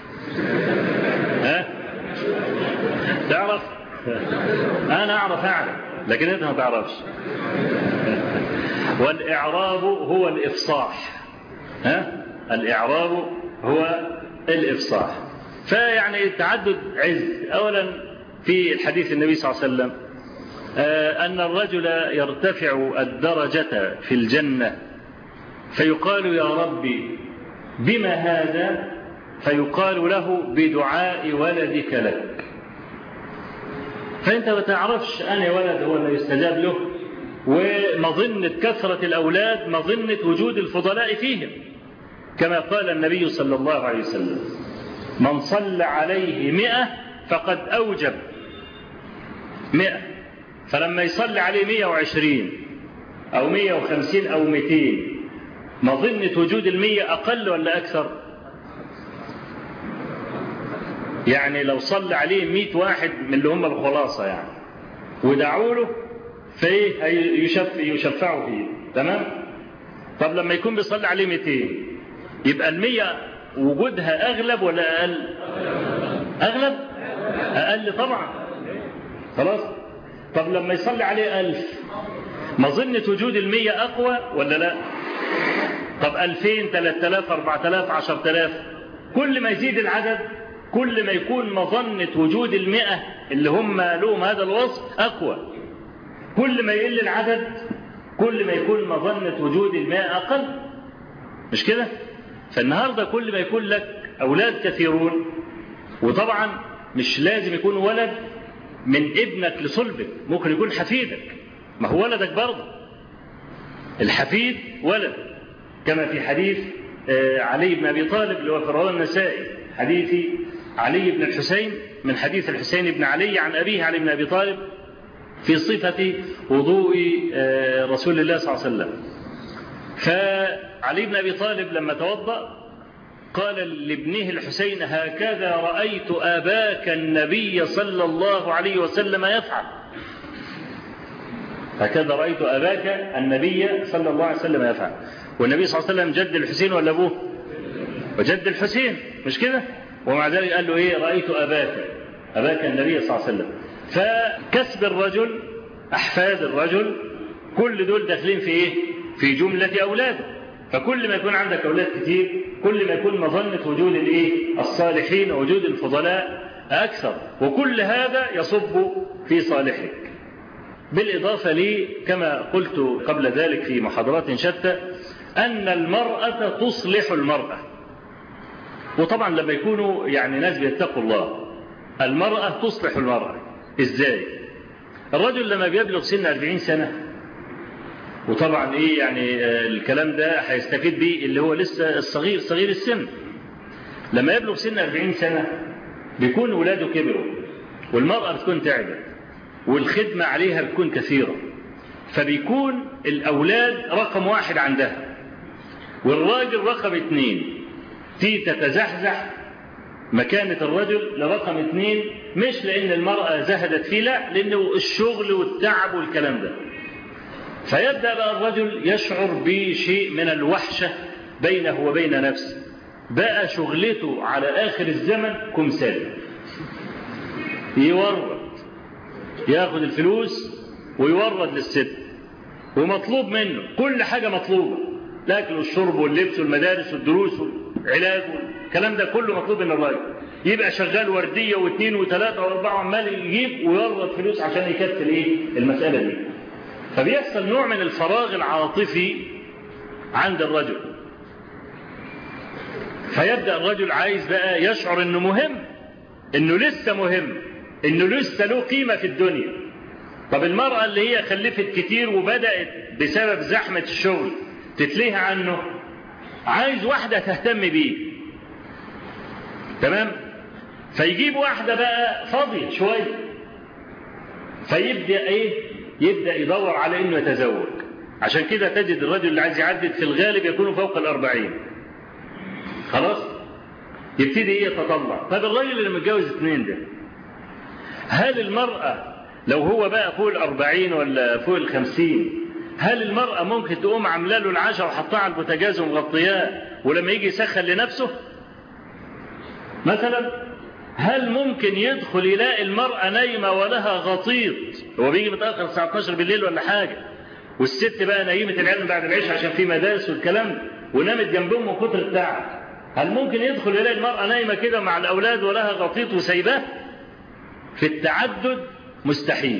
ها؟ تعرف؟ أنا أعرف أعرف لكن أنت ما تعرفش. والإعراب هو الإفصاح، ها؟ الإعراب هو الإفصاح. فيعني التعدد عز. أولا في الحديث النبي صلى الله عليه وسلم أن الرجل يرتفع الدرجة في الجنة فيقال يا ربي بما هذا؟ فيقال له بدعاء ولدك لك. فأنت ما تعرفش أنا ولد هو اللي يستجاب له، ومظنة كثرة الأولاد مظنة وجود الفضلاء فيهم، كما قال النبي صلى الله عليه وسلم من صلى عليه مئة فقد أوجب مئة. فلما يصلي عليه مئة وعشرين أو مئة وخمسين أو مئتين مظنة وجود المئة أقل ولا أكثر؟ يعني لو صلى عليه مئة واحد من اللي هم الخلاصة يعني ودعوا له فايه يشف يشفعوا فيه، تمام؟ طب لما يكون بيصلي عليه مئتين يبقى المية وجودها أغلب ولا أقل؟ أغلب؟ أقل طبعا. خلاص؟ طب لما يصلي عليه ألف مظنة وجود المية أقوى ولا لا؟ طب ألفين ثلاثة آلاف أربعة آلاف عشرة آلاف، كل ما يزيد العدد كل ما يكون مظنة وجود المئة اللي هم لهم هذا الوصف أقوى. كل ما يقل العدد كل ما يكون مظنة وجود المئة أقل، مش كده؟ فالنهاردة كل ما يكون لك أولاد كثيرون، وطبعا مش لازم يكون ولد من ابنك لصلبك، ممكن يكون حفيدك، ما هو ولدك برضه، الحفيد ولد، كما في حديث علي بن أبي طالب اللي هو في رواه النسائي، حديث علي بن الحسين من حديث الحسين بن علي عن أبيه علي بن أبي طالب في صفة وضوء رسول الله صلى الله عليه وسلم. فعلي بن أبي طالب لما توضأ قال لابنه الحسين هكذا رأيت أباك النبي صلى الله عليه وسلم يفعل، هكذا رأيت أباك النبي صلى الله عليه وسلم يفعل. والنبي صلى الله عليه وسلم جد الحسين ولا أبوه؟ وجد الحسين، مش كده؟ ومع ذلك قال له إيه؟ رأيت أباك أباك النبي صلى الله عليه وسلم. فكسب الرجل، أحفاد الرجل، كل دول داخلين في إيه؟ في جملة أولاده. فكل ما يكون عندك أولاد كتير كل ما يكون مظنة وجود الإيه؟ الصالحين ووجود الفضلاء أكثر، وكل هذا يصب في صالحك. بالإضافة لي كما قلت قبل ذلك في محاضرات شتى أن المرأة تصلح المرأة. وطبعا لما يكونوا يعني ناس بيتقوا الله، المرأة تصلح المرأة إزاي؟ الرجل لما بيبلغ سن أربعين سنة، وطبعا إيه يعني الكلام ده هيستفيد بيه اللي هو لسه الصغير صغير السن، لما يبلغ سن أربعين سنة بيكون ولاده كبروا، والمرأة بتكون تعبت، والخدمة عليها بتكون كثيرة، فبيكون الأولاد رقم واحد عندها، والراجل رقم اثنين. تي تتزحزح مكانة الرجل لرقم اثنين، مش لأن المرأة زهدت فيه، لا، لأنه الشغل والتعب والكلام ده. فيبدأ بقى الرجل يشعر بشيء من الوحشة بينه وبين نفسه، بقى شغلته على آخر الزمن كمثال، يورد ياخد الفلوس ويورد للست، ومطلوب منه كل حاجة مطلوبة، الأكل والشرب واللبس والمدارس والدروس والعلاج والكلام ده كله مطلوب من الراجل. يبقى شغال وردية واثنين وثلاثة واربعة عمال يجيب ويورد فلوس عشان يكفل ايه المسألة دي. فبيحصل نوع من الفراغ العاطفي عند الرجل، فيبدأ الرجل عايز بقى يشعر انه مهم، انه لسه مهم، انه لسه له قيمة في الدنيا. طب المرأة اللي هي خلفت كتير وبدأت بسبب زحمة الشغل تتليه عنه، عايز واحدة تهتم بيه، تمام؟ فيجيب واحدة بقى فاضية شوية، فيبدأ ايه؟ يبدأ يدور على انه يتزوج. عشان كده تجد الرجل اللي عايز يعدد في الغالب يكون فوق الأربعين، خلاص يبتدي ايه؟ يتطلع. طب الرجل اللي متجوز اثنين ده، هل المرأة لو هو بقى فوق الأربعين ولا فوق الخمسين، هل المرأة ممكن تقوم عامله له العشاء وحطها على البوتاجاز ومغطياه ولما يجي يسخن لنفسه مثلا؟ هل ممكن يدخل يلاقي المرأة نايمة ولها غطيط، هو بيجي متأخر الساعة اتناشر بالليل ولا حاجة، والست بقى نايمة العلم بعد العشاء عشان في مدارس والكلام، ونامت جنبهم من كتر التعب، هل ممكن يدخل يلاقي المرأة نايمة كده مع الأولاد ولها غطيط وسايباه؟ في التعدد مستحيل.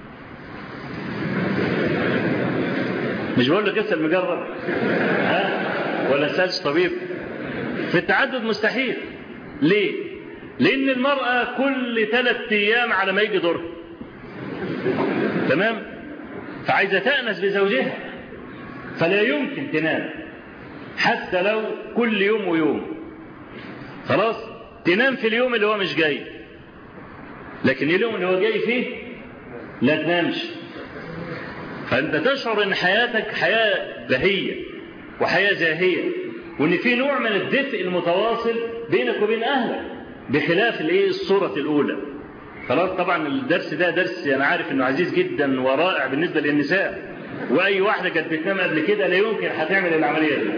مش بقول لك اسال مجرب ها ولا سالش طبيب. في التعدد مستحيل. ليه؟ لان المرأة كل ثلاث ايام على ما يجي دورها، تمام؟ فعايزة تأنس بزوجها، فلا يمكن تنام حتى لو كل يوم ويوم، خلاص تنام في اليوم اللي هو مش جاي، لكن اليوم اللي هو جاي فيه لا تنامش. فأنت تشعر أن حياتك حياة بهية وحياة زاهية، وأن في نوع من الدفء المتواصل بينك وبين أهلك، بخلاف الايه الصورة الأولى. خلاص طبعا الدرس ده درس أنا عارف أنه عزيز جدا ورائع بالنسبة للنساء، وأي واحدة كانت بتنام قبل كده لا يمكن هتعمل العملية دي.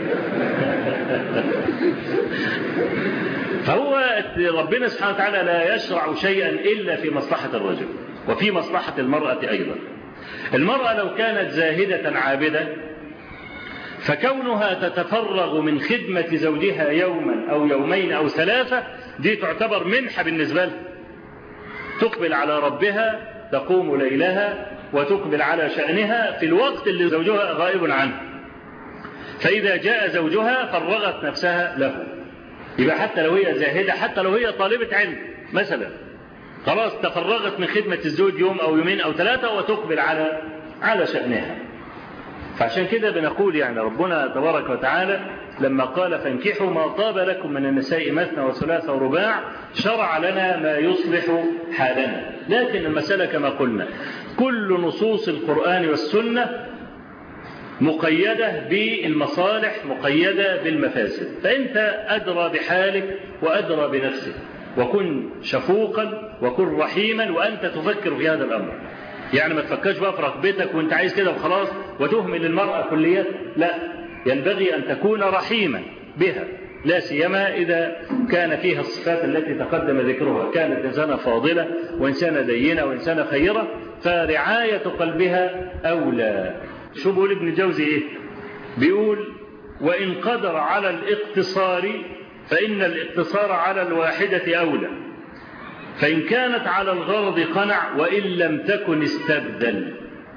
فهو ربنا سبحانه وتعالى لا يشرع شيئا إلا في مصلحة الرجل وفي مصلحة المرأة أيضا. المرأة لو كانت زاهدة عابدة، فكونها تتفرغ من خدمة زوجها يوما أو يومين أو ثلاثة دي تعتبر منحة بالنسبة لها، تقبل على ربها، تقوم ليلها وتقبل على شأنها في الوقت اللي زوجها غائب عنه. فإذا جاء زوجها فرغت نفسها له. يبقى حتى لو هي زاهدة، حتى لو هي طالبة علم مثلا، خلاص تفرغت من خدمة الزوج يوم أو يومين أو ثلاثة وتقبل على على شأنها. فعشان كده بنقول يعني ربنا تبارك وتعالى لما قال فانكحوا ما طاب لكم من النساء مثنى وثلاث ورباع، شرع لنا ما يصلح حالنا. لكن المسألة كما قلنا كل نصوص القرآن والسنة مقيدة بالمصالح، مقيدة بالمفاسد. فأنت أدرى بحالك وأدرى بنفسك، وكن شفوقا وكن رحيما وأنت تفكر في هذا الأمر. يعني ما تفكرش بقى في رغبتك وانت عايز كده وخلاص وتهمل المرأة كليا، لا، ينبغي أن تكون رحيما بها، لا سيما إذا كان فيها الصفات التي تقدم ذكرها، كانت إنسانة فاضلة وإنسانة دينة وإنسانة خيرة، فرعاية قلبها أولى. شو بيقول ابن الجوزي إيه؟ بيقول وإن قدر على الاقتصار فإن الاقتصار على الواحدة أولى، فإن كانت على الغرض قنع وإن لم تكن استبدل.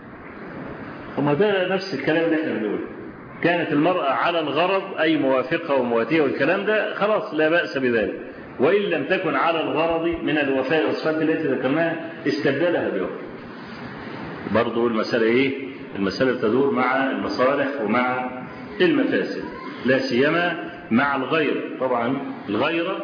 وما ده نفس الكلام اللي احنا بنقوله، كانت المرأة على الغرض أي موافقة ومواتية والكلام ده خلاص لا بأس بذلك، وإن لم تكن على الغرض من الوفاء والصفات التي ذكرناها استبدلها بها. برضو المسألة إيه؟ المسألة تدور مع المصالح ومع المفاسد، لا سيما مع الغيرة. طبعا الغيرة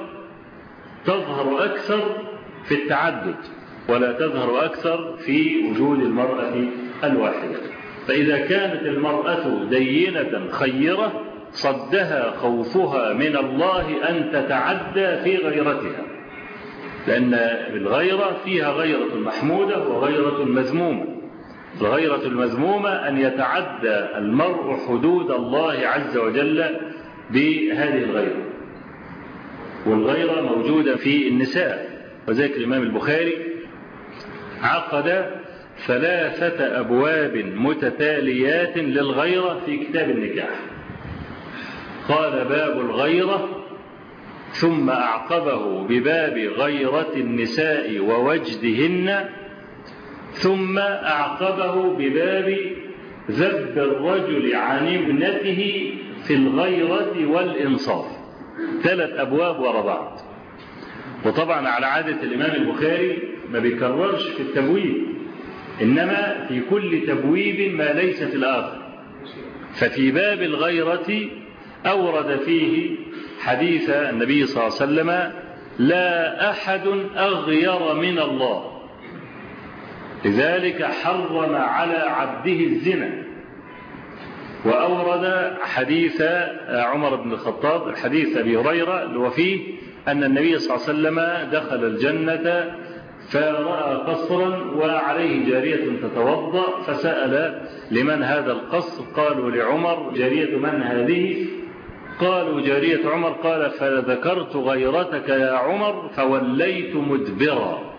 تظهر أكثر في التعدد ولا تظهر أكثر في وجود المرأة الواحدة. فإذا كانت المرأة دينة خيرة صدها خوفها من الله أن تتعدى في غيرتها، لأن الغيرة فيها غيرة محمودة وغيرة مذمومة. الغيرة المذمومة أن يتعدى المرء حدود الله عز وجل بهذه الغيرة، والغيرة موجودة في النساء. وذلك الإمام البخاري عقد ثلاثة أبواب متتاليات للغيرة في كتاب النكاح. قال باب الغيرة، ثم أعقبه بباب غيرة النساء ووجدهن، ثم أعقبه بباب ذب الرجل عن ابنته في الغيرة والإنصاف. ثلاث أبواب وراء بعض. وطبعا على عادة الإمام البخاري ما بيكررش في التبويب، إنما في كل تبويب ما ليس في الآخر. ففي باب الغيرة أورد فيه حديث النبي صلى الله عليه وسلم لا أحد أغير من الله، لذلك حرم على عبده الزنا. وأورد حديث عمر بن الخطاب، الحديث أبي هريرة اللي هو فيه أن النبي صلى الله عليه وسلم دخل الجنة فرأى قصرا وعليه جارية تتوضأ، فسأل لمن هذا القصر؟ قالوا لعمر. جارية من هذه؟ قالوا جارية عمر. قال فذكرت غيرتك يا عمر فوليت مدبرا.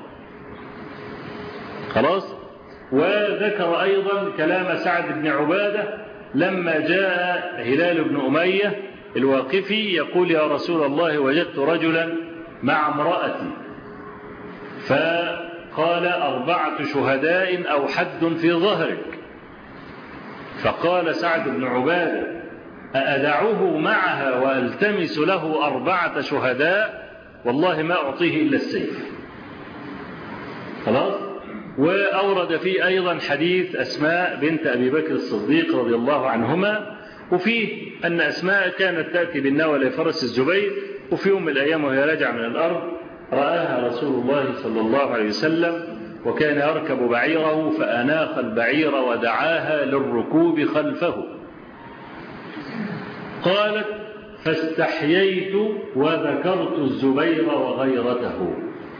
خلاص. وذكر أيضا كلام سعد بن عبادة لما جاء هلال بن أمية الواقفي يقول يا رسول الله وجدت رجلا مع امرأتي، فقال أربعة شهداء أو حد في ظهرك. فقال سعد بن عبادة أأدعه معها وألتمس له أربعة شهداء؟ والله ما أعطيه إلا السيف. خلاص. وأورد فيه أيضا حديث أسماء بنت أبي بكر الصديق رضي الله عنهما، وفيه أن أسماء كانت تأتي بالنوى لفرس الزبير، وفي يوم من الأيام وهي راجعة من الأرض رآها رسول الله صلى الله عليه وسلم وكان يركب بعيره، فأناخ البعير ودعاها للركوب خلفه. قالت فاستحييت وذكرت الزبير وغيرته.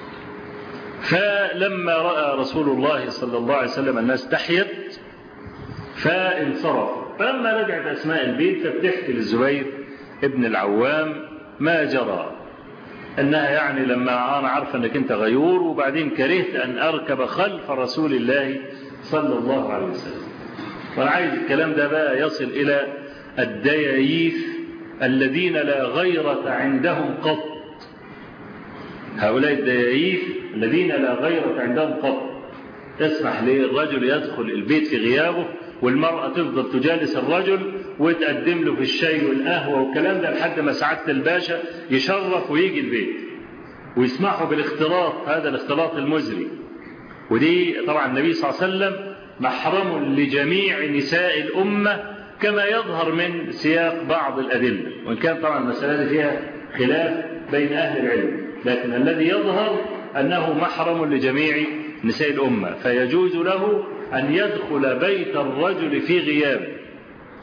فلما رأى رسول الله صلى الله عليه وسلم الناس تحيت فانصرف. فلما رجعت أسماء البيت فبتحكي للزبير ابن العوام ما جرى، أنها يعني لما أنا عارفة أنك أنت غيور وبعدين كرهت أن أركب خلف رسول الله صلى الله عليه وسلم. وأنا عايز الكلام ده بقى يصل إلى الدياييث الذين لا غيرة عندهم قط. هؤلاء الدياييث الذين لا غيرة عندهم قط تسمح للرجل يدخل البيت في غيابه والمرأة تفضل تجالس الرجل وتقدم له في الشاي والقهوة والكلام ده لحد ما سعادة الباشا يشرف ويجي البيت ويسمحوا بالاختلاط، هذا الاختلاط المزري. ودي طبعا النبي صلى الله عليه وسلم محرم لجميع نساء الأمة كما يظهر من سياق بعض الأدلة، وإن كان طبعا المسألة فيها خلاف بين أهل العلم، لكن الذي يظهر أنه محرم لجميع نساء الأمة، فيجوز له أن يدخل بيت الرجل في غيابه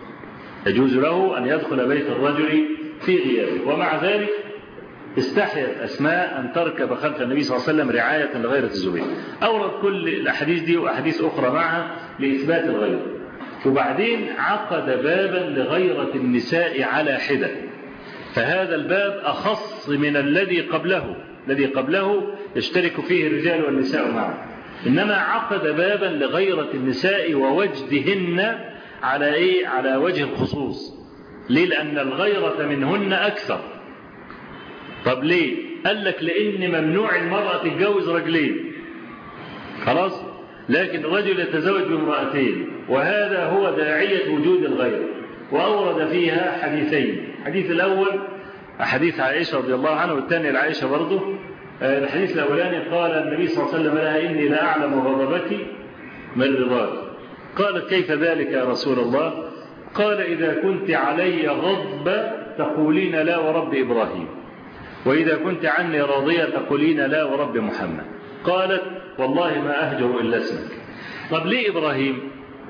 يجوز له أن يدخل بيت الرجل في غيابه. ومع ذلك استحيت أسماء أن تركب خلف النبي صلى الله عليه وسلم رعاية لغيرة الزبير. أورد كل الأحاديث دي وأحاديث أخرى معها لإثبات الغيرة. وبعدين عقد بابا لغيرة النساء على حدة، فهذا الباب أخص من الذي قبله. الذي قبله يشترك فيه الرجال والنساء معا، إنما عقد بابا لغيرة النساء ووجدهن على إيه؟ على وجه الخصوص. ليه؟ لأن الغيرة منهن أكثر. طب ليه؟ قال لك لأن ممنوع المرأة تتجوز رجلين، خلاص، لكن الرجل يتزوج بامرأتين، وهذا هو داعية وجود الغيرة. وأورد فيها حديثين. الحديث الأول حديث عائشة رضي الله عنها، والثاني لعائشة برضه. الحديث الأولاني قال النبي صلى الله عليه وسلم لها: إني لا أعلم غضبك من رضاك. قالت: كيف ذلك يا رسول الله؟ قال: إذا كنت علي غضب تقولين لا ورب إبراهيم، وإذا كنت عني راضية تقولين لا ورب محمد. قالت: والله ما أهجر إلا اسمك. طب ليه إبراهيم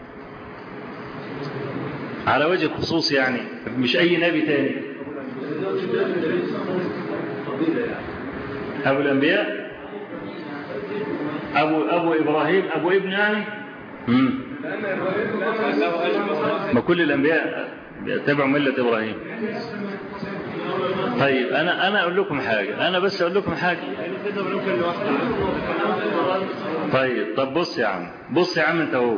على وجه الخصوص؟ يعني مش أي نبي تاني؟ أبو الأنبياء، أبو, أبو إبراهيم أبو ابن يعني. مم. ما كل الأنبياء تبعوا ملة إبراهيم. طيب أنا أنا أقول لكم حاجة، أنا بس أقول لكم حاجة. طيب طب بص يا عم، بص يا عم أنت هو.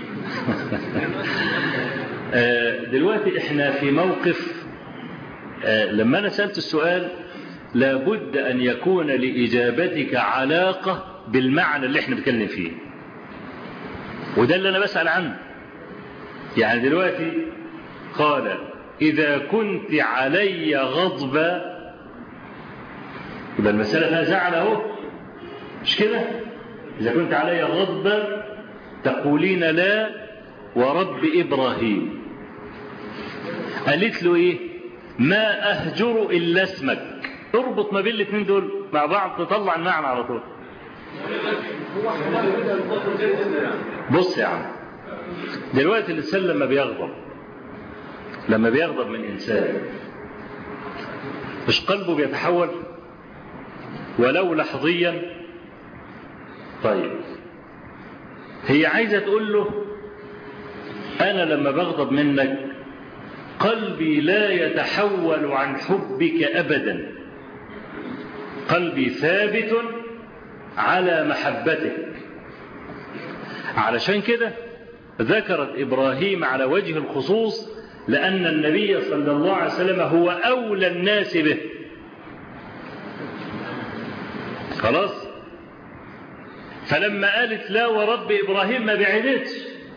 دلوقتي إحنا في موقف، لما أنا سألت السؤال لابد أن يكون لإجابتك علاقة بالمعنى اللي إحنا بنتكلم فيه، وده اللي أنا بسأل عنه. يعني دلوقتي قال: إذا كنت علي غضبا، يبقى المسألة فيها زعل أهو، مش كده؟ إذا كنت علي غضبا تقولين لا ورب إبراهيم. قالت له إيه؟ ما أهجر إلا اسمك. اربط ما بين الاثنين دول مع بعض تطلع المعنى على طول. بص يا عم، دلوقتي الإنسان لما بيغضب لما بيغضب من إنسان، مش قلبه بيتحول ولو لحظيا؟ طيب هي عايزة تقول له: أنا لما بغضب منك قلبي لا يتحول عن حبك أبدا، قلبي ثابت على محبتك. علشان كده ذكرت إبراهيم على وجه الخصوص، لأن النبي صلى الله عليه وسلم هو أولى الناس به. خلاص؟ فلما قالت لا ورب إبراهيم ما بعدتش،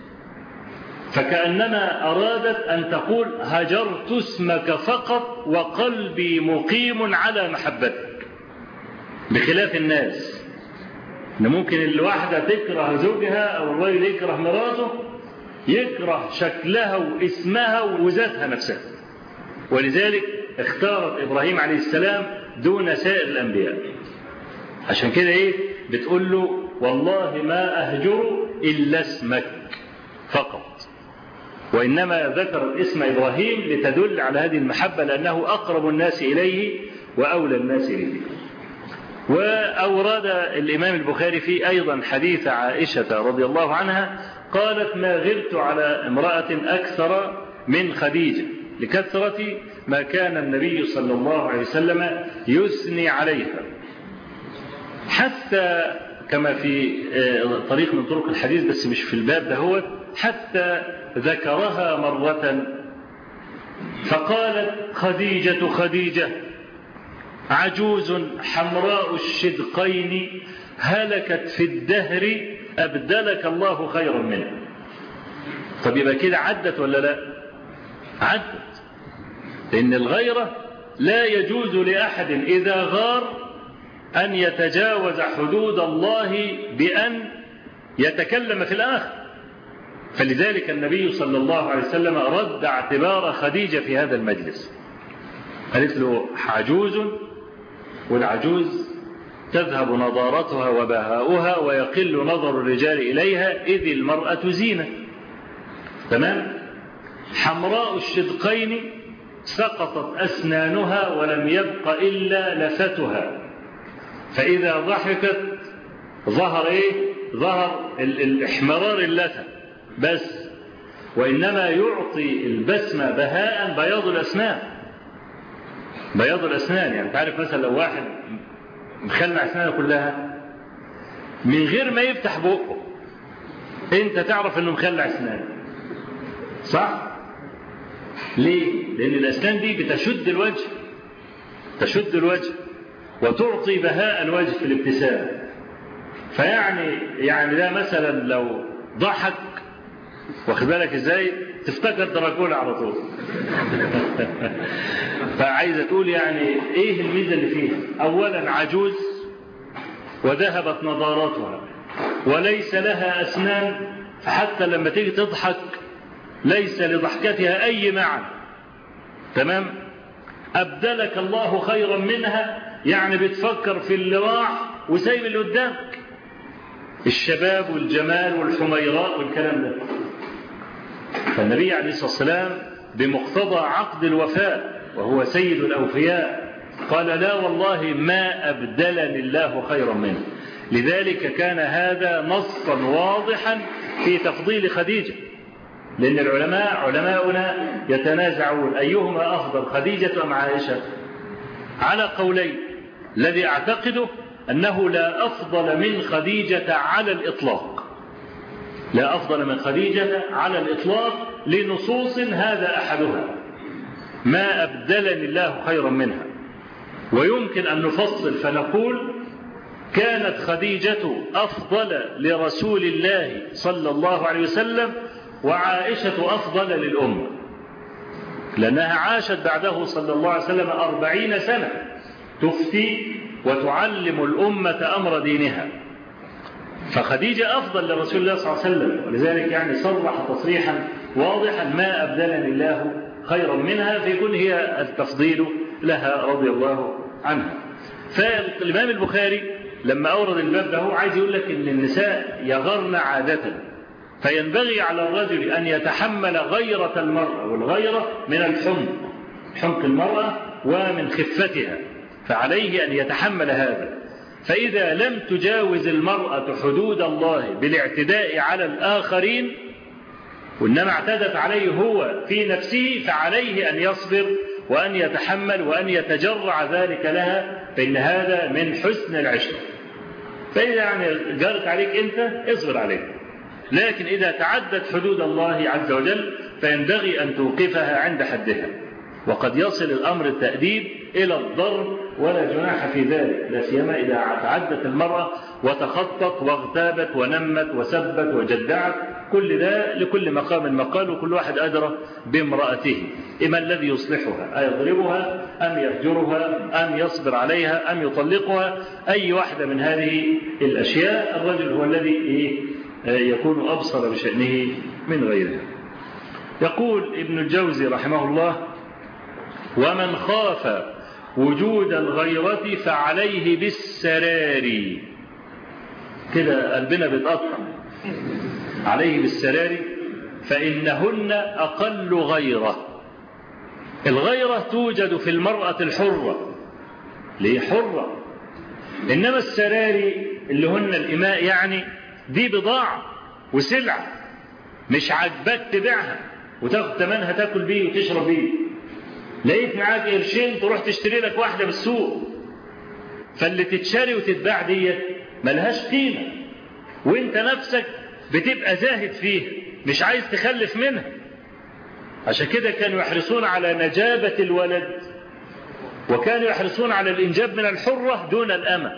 فكأنما أرادت أن تقول: هجرت اسمك فقط وقلبي مقيم على محبتك. بخلاف الناس، إن ممكن الواحدة تكره زوجها أو الرجل يكره مراته، يكره شكلها واسمها وذاتها نفسها. ولذلك اختارت إبراهيم عليه السلام دون سائر الأنبياء. عشان كده إيه بتقول له: والله ما أهجر إلا اسمك فقط. وإنما ذكر اسم إبراهيم لتدل على هذه المحبة، لأنه أقرب الناس إليه وأولى الناس إليه. وأورد الإمام البخاري فيه أيضا حديث عائشة رضي الله عنها، قالت: ما غرت على امرأة أكثر من خديجة، لكثرة ما كان النبي صلى الله عليه وسلم يثني عليها، حتى كما في طريق من طرق الحديث بس مش في الباب ده، هو حتى ذكرها مرة فقالت: خديجة خديجة عجوز حمراء الشدقين هلكت في الدهر أبدلك الله خيرا منه. طب يبقى كده عدت ولا لا؟ عدت، لأن الغيرة لا يجوز لأحد إذا غار أن يتجاوز حدود الله بأن يتكلم في الآخر. فلذلك النبي صلى الله عليه وسلم رد اعتبار خديجة في هذا المجلس، قالت له: عجوز، والعجوز تذهب نضارتها وبهاؤها ويقل نظر الرجال إليها، إذ المرأة زينة. تمام؟ حمراء الشدقين سقطت أسنانها ولم يبق إلا لفتها، فإذا ضحكت ظهر إيه؟ ظهر الإحمرار اللثة بس، وإنما يعطي البسمة بهاء بياض الأسنان. بياض الأسنان يعني تعرف مثلا لو واحد مخلع أسنانه كلها من غير ما يفتح بقه أنت تعرف أنه مخلع أسنانه، صح؟ ليه؟ لأن الأسنان دي بتشد الوجه، تشد الوجه وتعطي بهاء الوجه في الابتسام. فيعني يعني ده مثلا لو ضحك واخد بالك ازاي تفتكر دراكولا على طول. فعايزه تقول يعني ايه الميزه اللي فيها؟ اولا عجوز وذهبت نضارتها وليس لها اسنان، فحتى لما تيجي تضحك ليس لضحكتها اي معنى. تمام؟ ابدلك الله خيرا منها، يعني بتفكر في اللي راح وسايب اللي قدامك، الشباب والجمال والحميراء والكلام ده. فالنبي عليه الصلاة والسلام بمقتضى عقد الوفاء وهو سيد الأوفياء قال لا والله ما أبدلني الله خيرا منه. لذلك كان هذا نصا واضحا في تفضيل خديجة، لأن العلماء علماؤنا يتنازعون أيهما أفضل خديجة أم عائشة على قولين. الذي أعتقده أنه لا أفضل من خديجة على الإطلاق، لا أفضل من خديجة على الإطلاق لنصوص هذا أحدها ما أبدلني الله خيرا منها. ويمكن أن نفصل فنقول كانت خديجة أفضل لرسول الله صلى الله عليه وسلم وعائشة أفضل للأمة، لأنها عاشت بعده صلى الله عليه وسلم أربعين سنة تفتي وتعلم الأمة أمر دينها، فخديجة أفضل لرسول الله صلى الله عليه وسلم. ولذلك يعني صرح تصريحا واضحا ما أبدلني الله خيرا منها، فيكون هي التفضيل لها رضي الله عنها. فالإمام البخاري لما أورد الباب ده عايز يقول لك إن النساء يغرن عادة، فينبغي على الرجل أن يتحمل غيرة المرأة، والغيرة من الحمق، حمق المرأة ومن خفتها، فعليه أن يتحمل هذا. فإذا لم تجاوز المرأة حدود الله بالاعتداء على الآخرين وإنما اعتدت عليه هو في نفسه، فعليه أن يصبر وأن يتحمل وأن يتجرع ذلك لها، فإن هذا من حسن العشرة. فإذا يعني جارت عليك أنت اصبر عليك، لكن إذا تعدت حدود الله عز وجل فينبغي أن توقفها عند حدها، وقد يصل الأمر التأديب إلى الضرب ولا جناح في ذلك، لا سيما إذا تعدت المرأة وتخطط واغتابت ونمت وسبت وجدعت، كل ده لكل مقام مقال، وكل واحد أدرى بامرأته إما الذي يصلحها أيضربها أم يفجرها أم يصبر عليها أم يطلقها. أي واحدة من هذه الأشياء الرجل هو الذي يكون أبصر بشأنه من غيره. يقول ابن الجوزي رحمه الله ومن خاف وجود الغيرة فعليه بالسرار. كده قلبنا بيتقطع، عليه بالسرار فإنهن أقل غيرة. الغيرة توجد في المرأة الحرة، ليه حرة، إنما السرار اللي هن الإماء يعني دي بضاعة وسلعة مش عاجباك تبيعها وتاخد ثمنها تاكل بيه وتشرب بيه، لقيت معاك قرشين تروح تشتري لك واحدة بالسوق، فاللي تتشري وتتباع دي ملهاش قيمة، وانت نفسك بتبقى زاهد فيها مش عايز تخلف منها. عشان كده كانوا يحرصون على نجابة الولد، وكانوا يحرصون على الإنجاب من الحرة دون الأمة.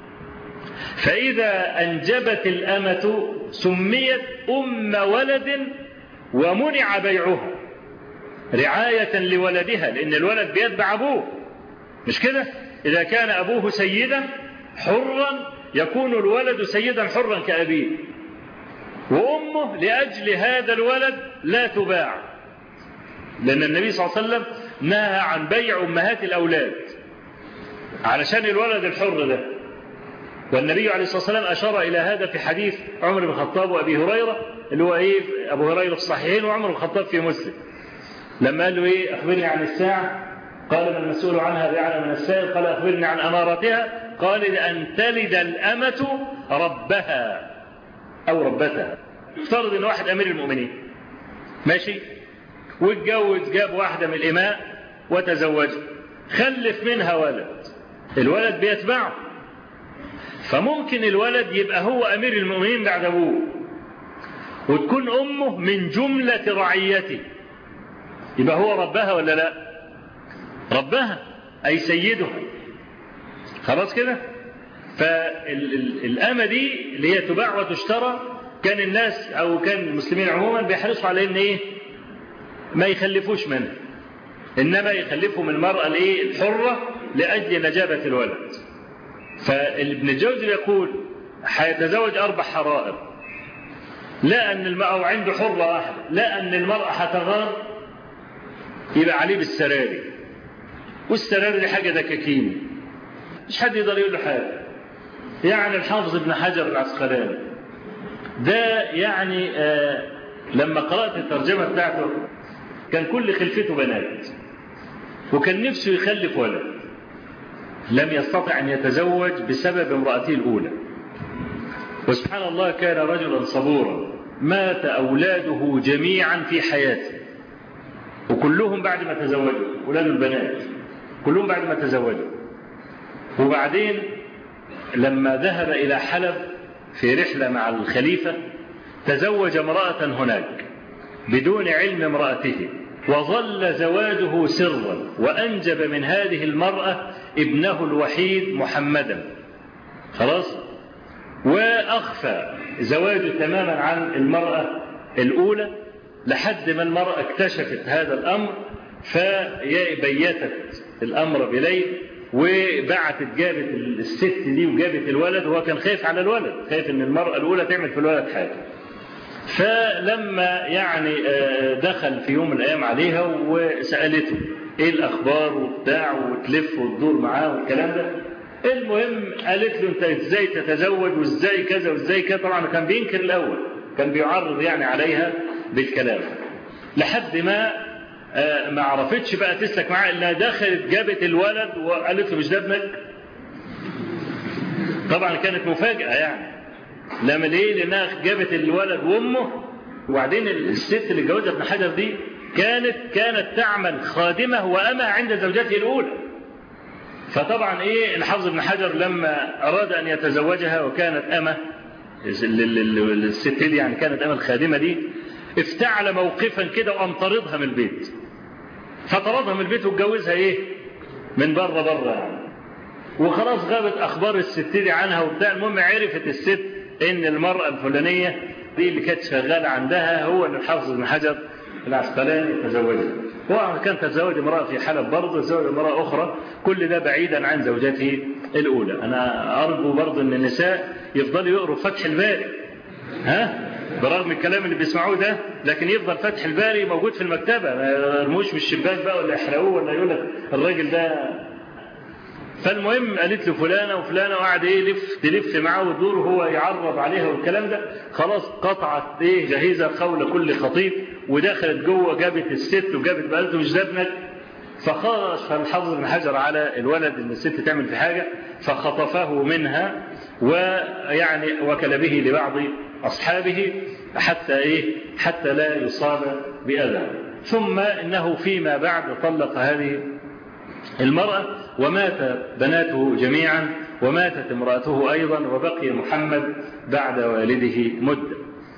فإذا أنجبت الأمة سميت أم ولد ومنع بيعها رعاية لولدها، لأن الولد بيتبع أبوه، مش كده؟ إذا كان أبوه سيدا حرا يكون الولد سيدا حرا كأبيه، وأمه لأجل هذا الولد لا تباع، لأن النبي صلى الله عليه وسلم نهى عن بيع أمهات الأولاد علشان الولد الحر ده. والنبي عليه الصلاة والسلام أشار إلى هذا في حديث عمر بن الخطاب وأبي هريرة، اللي هو إيه أبو هريرة في الصحيحين وعمر بن الخطاب في مسلم، لما قال له إيه أخبرني عن الساعة قال ما المسؤول عنها بأعلم من السائل قال أخبرني عن أمارتها قال أن تلد الأمة ربها أو ربتها. افترض أن واحد أمير المؤمنين ماشي واتجوز جاب واحدة من الإماء وتزوجها خلف منها ولد، الولد بيتبعه، فممكن الولد يبقى هو أمير المؤمنين بعد أبوه وتكون أمه من جملة رعيته، يبقى هو ربها ولا لا؟ ربها أي سيدها. خلاص كده. فالأمة دي اللي هي تباع وتشترى كان الناس أو كان المسلمين عموما بيحرصوا على إن إيه ما يخلفوش منها، إنما يخلفوا من المرأة الإيه الحرة لأجل نجابة الولد. فابن الجوزي يقول حيتزوج أربع حرائر، لا أن المرأة عنده حرة واحدة، لا أن المرأة حتغار يبقى عليه بالسراري، والسراري دي حاجة دكاكين مش حد يقدر يقول له حاجة. يعني الحافظ ابن حجر العسقلاني ده يعني آه لما قرأت الترجمة بتاعته كان كل خلفته بنات وكان نفسه يخلف ولد، لم يستطع أن يتزوج بسبب امرأته الأولى. وسبحان الله كان رجلا صبورا، مات أولاده جميعا في حياته وكلهم بعد ما تزوجوا، أولاد البنات كلهم بعد ما تزوجوا. وبعدين لما ذهب إلى حلب في رحلة مع الخليفة تزوج امرأة هناك بدون علم امرأته، وظل زواجه سرا، وأنجب من هذه المرأة ابنه الوحيد محمدا. خلاص. وأخفى زواجه تماما عن المرأة الأولى لحد ما المرأة اكتشفت هذا الأمر فبيتت الأمر بليل وبعتت جابت الست دي وجابت الولد، وهو كان خايف على الولد، خايف ان المرأة الأولى تعمل في الولد حاجة. فلما يعني دخل في يوم من الأيام عليها وسألته ايه الأخبار وبتاع وتلف وتدور معاه والكلام ده، المهم قالت له انت ازاي تتزوج وازاي كذا وازاي كذا. طبعا كان بينكر الأول، كان بيعرض يعني عليها بالكلام لحد ما ما عرفتش بقى تسلك معاه إلا دخلت جابت الولد وقالت له مش ده ابنك. طبعا كانت مفاجأة يعني لما ليه لأنها جابت الولد وأمه. وبعدين الست اللي جوزها ابن حجر دي كانت كانت تعمل خادمة وأمة عند زوجته الأولى. فطبعا إيه الحافظ ابن حجر لما أراد أن يتزوجها وكانت أمة الست دي يعني كانت أمة الخادمة دي افتعل موقفا كده وقام طردها من البيت، فطردها من البيت واتجوزها ايه من بره بره يعني. وخلاص غابت اخبار الست دي عنها وبتاع. المهم عرفت الست ان المرأة الفلانية دي اللي كانت شغالة عندها هو اللي الحافظ ابن حجر العسقلاني تزوجها. هو كان تزوج امرأة في حلب برضه، تزوج امرأة اخرى، كل ده بعيدا عن زوجته الاولى. انا ارجو برضه ان النساء يفضلوا يقروا فتح الباري، ها برغم الكلام اللي بيسمعوه ده، لكن يفضل فتح الباري موجود في المكتبة، ما يرموش من الشباك بقى ولا يحرقوه ولا يقول لك الراجل ده. فالمهم قالت له فلانة وفلانة وقعد ايه يلف تلف معاه وتدور وهو يعرض عليها والكلام ده. خلاص قطعت ايه جهيزة قول كل خطيب ودخلت جوه جابت الست وجابت بقالته مش ده ابنك. فخرج فالحافظ ابن حجر على الولد ان الست تعمل في حاجة فخطفه منها ويعني وكل به لبعض أصحابه حتى إيه حتى لا يصاب بأذى. ثم إنه فيما بعد طلق هذه المرأة ومات بناته جميعا وماتت امرأته أيضا وبقي محمد بعد والده مدة.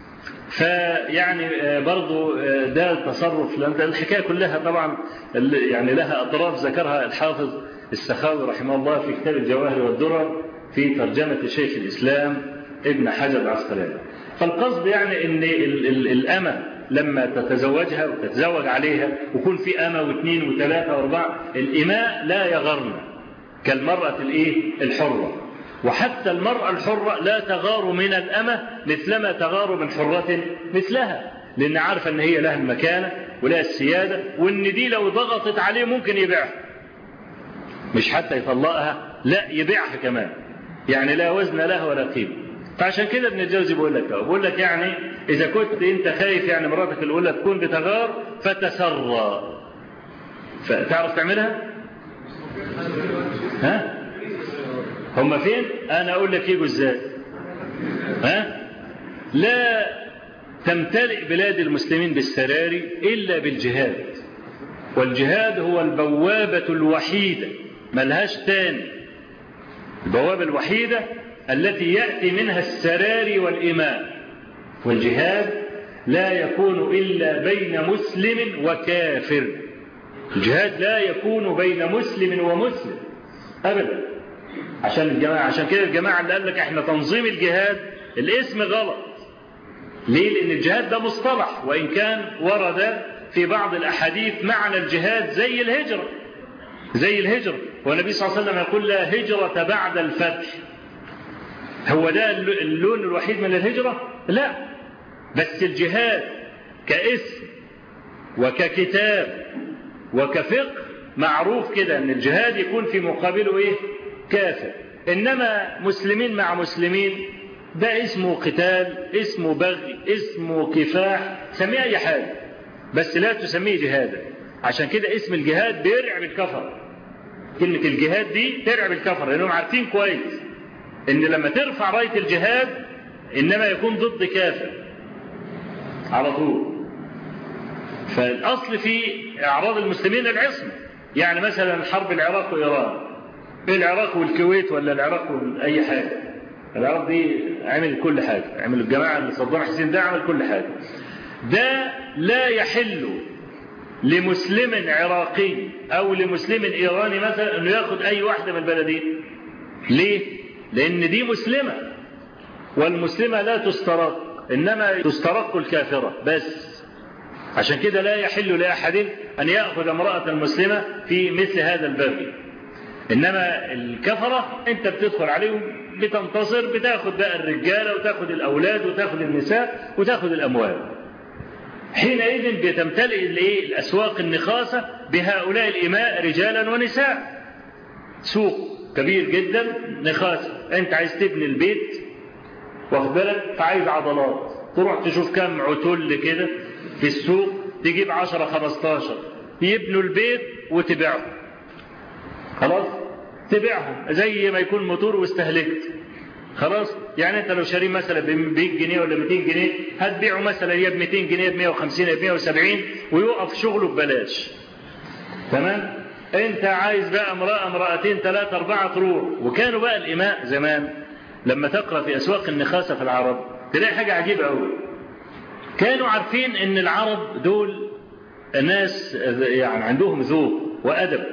فيعني برضو ده التصرف، لأن الحكاية كلها طبعا يعني لها أطراف ذكرها الحافظ السخاوي رحمه الله في كتاب الجواهر والدرر في ترجمة شيخ الإسلام ابن حجر العسقلاني. فالقصد يعني ان الأمة لما تتزوجها وتتزوج عليها ويكون في أمة واثنين وثلاثة واربعة، الإماء لا يغرن كالمرأة الايه الحرة. وحتى المرأة الحرة لا تغار من الأمة مثلما تغار من حرة مثلها، لأن عارفة ان هي لها المكانة ولها السيادة، وان دي لو ضغطت عليه ممكن يبيعها، مش حتى يطلقها لا يبيعها كمان، يعني لا وزن لها ولا قيمة. فعشان كده ابن الجوزي بيقول لك بيقول لك يعني إذا كنت أنت خايف يعني مراتك الأولى تكون بتغار فتسرى. فتعرف تعملها؟ ها؟ هم فين؟ أنا أقول لك يجوا إزاي؟ ها؟ لا تمتلئ بلاد المسلمين بالسراري إلا بالجهاد، والجهاد هو البوابة الوحيدة ملهاش تاني، البوابة الوحيدة التي يأتي منها السراري والإماء. والجهاد لا يكون إلا بين مسلم وكافر، الجهاد لا يكون بين مسلم ومسلم أبدا. عشان الجماعة عشان كده الجماعة اللي قال لك احنا تنظيم الجهاد الاسم غلط. ليه؟ لأن الجهاد ده مصطلح، وإن كان ورد في بعض الأحاديث معنى الجهاد زي الهجرة زي الهجرة والنبي صلى الله عليه وسلم يقول لا هجرة بعد الفتح. هو ده اللون الوحيد من الهجرة؟ لا، بس الجهاد كاسم وككتاب وكفقه معروف كده ان الجهاد يكون في مقابله ايه؟ كافر. انما مسلمين مع مسلمين ده اسمه قتال، اسمه بغي، اسمه كفاح، سميه اي حاجه بس لا تسميه جهادا. عشان كده اسم الجهاد بيرعب الكفر، كلمه الجهاد دي ترعب الكفر لانهم عارفين كويس ان لما ترفع رايه الجهاد انما يكون ضد كافر على طول. فالاصل في اعراض المسلمين العصمه. يعني مثلا حرب العراق وايران، العراق والكويت ولا العراق واي حاجه، العراق دي عمل كل حاجه، عمل الجماعه اللي صدام حسين ده عمل كل حاجه. ده لا يحل لمسلم عراقي او لمسلم ايراني مثلا انه ياخد اي واحده من البلدين. ليه؟ لان دي مسلمه، والمسلمه لا تسترق، انما تسترق الكافره بس. عشان كده لا يحل لاحد ان ياخذ امراه مسلمه في مثل هذا الباب. انما الكفره انت بتدخل عليهم بتنتصر، بتاخد بقى الرجاله وتاخد الاولاد وتاخد النساء وتاخد الاموال. حينئذ بتمتلئ الاسواق النخاسه بهؤلاء الاماء رجالا ونساء. سوق كبير جدا نخاسه، انت عايز تبني البيت واخد بالك، فعايز عضلات، تروح تشوف كم عتل كده في السوق، تجيب عشرة خمستاشر يبنوا البيت وتبيعهم. خلاص تبيعهم زي ما يكون موتور واستهلكت. خلاص يعني انت لو شاريه مثلا ب مية جنيه ولا ميتين جنيه هتبيعه مثلا يا ب ميتين جنيه ب مية وخمسين يا ب مية وسبعين ويوقف شغله ببلاش. تمام؟ انت عايز بقى امرأة امرأتين ثلاثة أربعة تروح. وكانوا بقى الإماء زمان لما تقرأ في أسواق النخاسة في العرب تلاقي حاجة عجيبة قوي. كانوا عارفين ان العرب دول ناس يعني عندهم ذوق وأدب،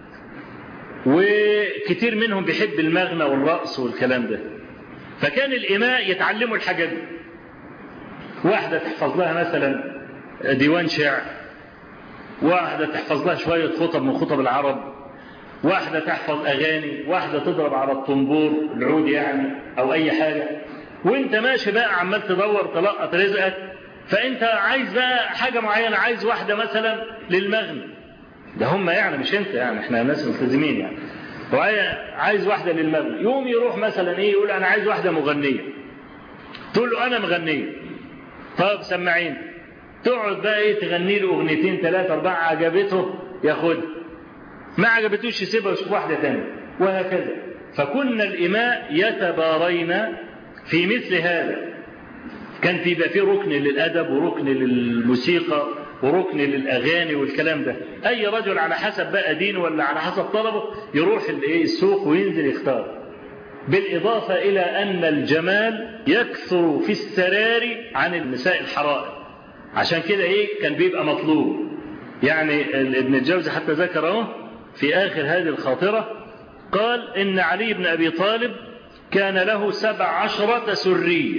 وكتير منهم بيحب المغنى والرقص والكلام ده. فكان الإماء يتعلموا الحاجات دي. واحدة تحفظ لها مثلا ديوان شعر، واحدة تحفظ لها شوية خطب من خطب العرب، واحدة تحفظ أغاني، واحدة تضرب على الطنبور العود يعني أو أي حاجة. وانت ماشي بقى عمال تدور تلقط رزقك، فانت عايز بقى حاجة معينة، عايز واحدة مثلا للمغنى، ده هم يعني مش انت يعني، احنا ناس ملتزمين يعني. عايز واحدة للمغنى، يوم يروح مثلا ايه يقول انا عايز واحدة مغنية، تقول له انا مغنية، طب سمعين، تقعد بقى ايه تغني له اغنيتين ثلاثة اربعة، عجبته ياخد، ما عجبتوش يسيبها ويشوف واحدة تانية، وهكذا. فكنا الإماء يتبارين في مثل هذا. كان في بقى في ركن للأدب وركن للموسيقى وركن للأغاني والكلام ده. أي رجل على حسب بقى دينه ولا على حسب طلبه يروح السوق وينزل يختار. بالإضافة إلى أن الجمال يكثر في السراري عن النساء الحرائر، عشان كده إيه كان بيبقى مطلوب. يعني ابن الجوزي حتى ذكره في آخر هذه الخاطرة، قال إن علي بن أبي طالب كان له سبع عشرة سرية،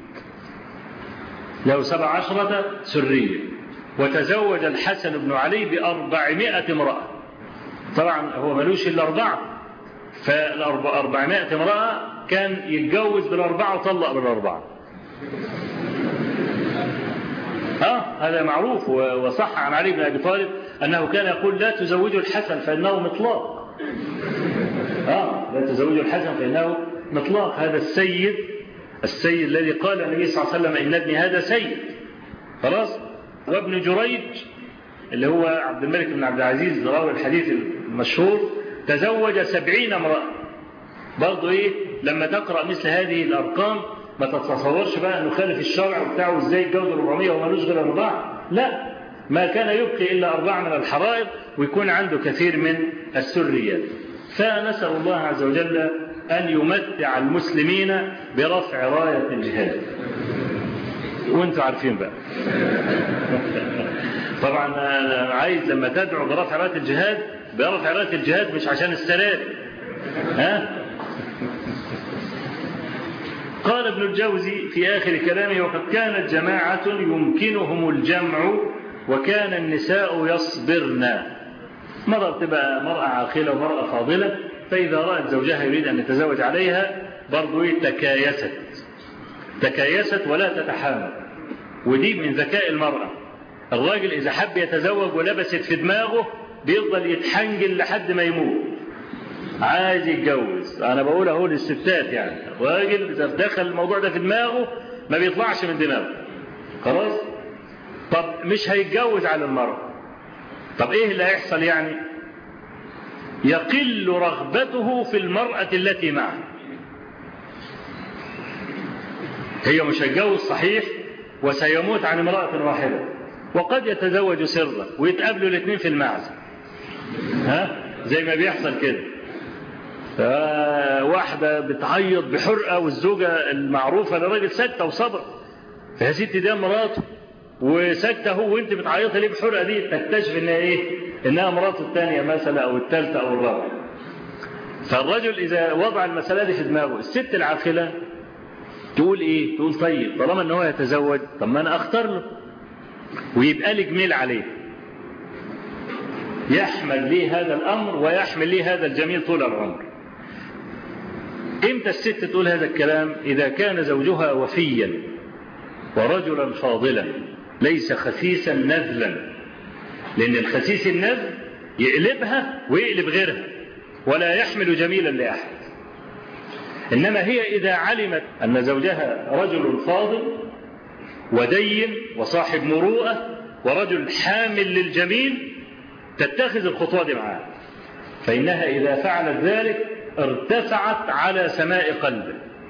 له سبع عشرة سرية، وتزوج الحسن بن علي بأربعمائة امرأة. طبعا هو ملوش إلا أربعة، فالأربعمائة امرأة كان يتجوز بالأربعة وطلق بالأربعة. آه هذا معروف، وصح عن علي بن أبي طالب أنه كان يقول لا تزوجوا الحسن فإنه مطلاق. آه لا تزوجوا الحسن فإنه مطلاق. هذا السيد السيد الذي قال النبي صلى الله عليه وسلم إن ابني هذا سيد. خلاص. وابن جريج اللي هو عبد الملك بن عبد العزيز راوي الحديث المشهور تزوج سبعين امرأة. برضو إيه لما تقرأ مثل هذه الأرقام ما تتصورش بقى أنه خالف الشرع بتاعه إزاي يتجوز أربعمائة ومالوش غير أربعة. لا، ما كان يبقي إلا أربعة من الحرائر ويكون عنده كثير من السريات. فنسأل الله عز وجل أن يمتع المسلمين برفع راية الجهاد. وانتوا عارفين بقى طبعا أنا عايز لما تدعو برفع راية الجهاد برفع راية الجهاد مش عشان السلام. ها؟ قال ابن الجوزي في آخر كلامه وقد كانت جماعة يمكنهم الجمع وكان النساء يصبرن. مرة تبقى مرأة عاقلة ومرأة فاضلة فإذا رأت زوجها يريد أن يتزوج عليها برضو تكايست تكايست ولا تتحامل. ودي من ذكاء المرأة. الراجل إذا حب يتزوج ولبست في دماغه بيفضل يتحنجل لحد ما يموت عايز يتجوز. أنا بقول أهو للستات يعني الراجل إذا دخل الموضوع ده في دماغه ما بيطلعش من دماغه. خلاص. طب مش هيتجوز على المرأة. طب إيه اللي هيحصل يعني؟ يقل رغبته في المرأة التي معه. هي مش هيتجوز صحيح وسيموت عن امرأة واحدة وقد يتزوج سرا ويتقابلوا الاثنين في المعزة. ها زي ما بيحصل كده. واحدة بتعيط بحرقة والزوجة المعروفة للراجل سكتة وصبر. فيا ستي دي مراته وسكتة هو وانت بتعيطها ليه بحرقة دي تكتشف انها ايه انها مراته الثانية مثلا او الثالثة او الرابعة. فالرجل اذا وضع المسألة دي في دماغه الست العاقلة تقول ايه؟ تقول طيب طالما ان هو يتزوج طب ما انا اختار له ويبقى لي جميل عليه يحمل لي هذا الامر ويحمل لي هذا الجميل طول العمر. امتى الست تقول هذا الكلام؟ اذا كان زوجها وفيا ورجلا فاضلا ليس خسيسا نذلا. لان الخسيس النذل يقلبها ويقلب غيرها ولا يحمل جميلا لاحد. إنما هي إذا علمت أن زوجها رجل فاضل ودين وصاحب مروءة ورجل حامل للجميل تتخذ الخطوة دي معاه. فإنها إذا فعلت ذلك ارتفعت على سماء قلبه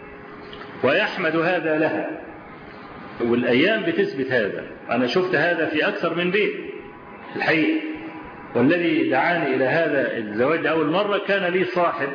ويحمد هذا لها. والأيام بتثبت هذا. أنا شفت هذا في أكثر من بيت الحقيقة. والذي دعاني إلى هذا الزواج أول مرة كان لي صاحب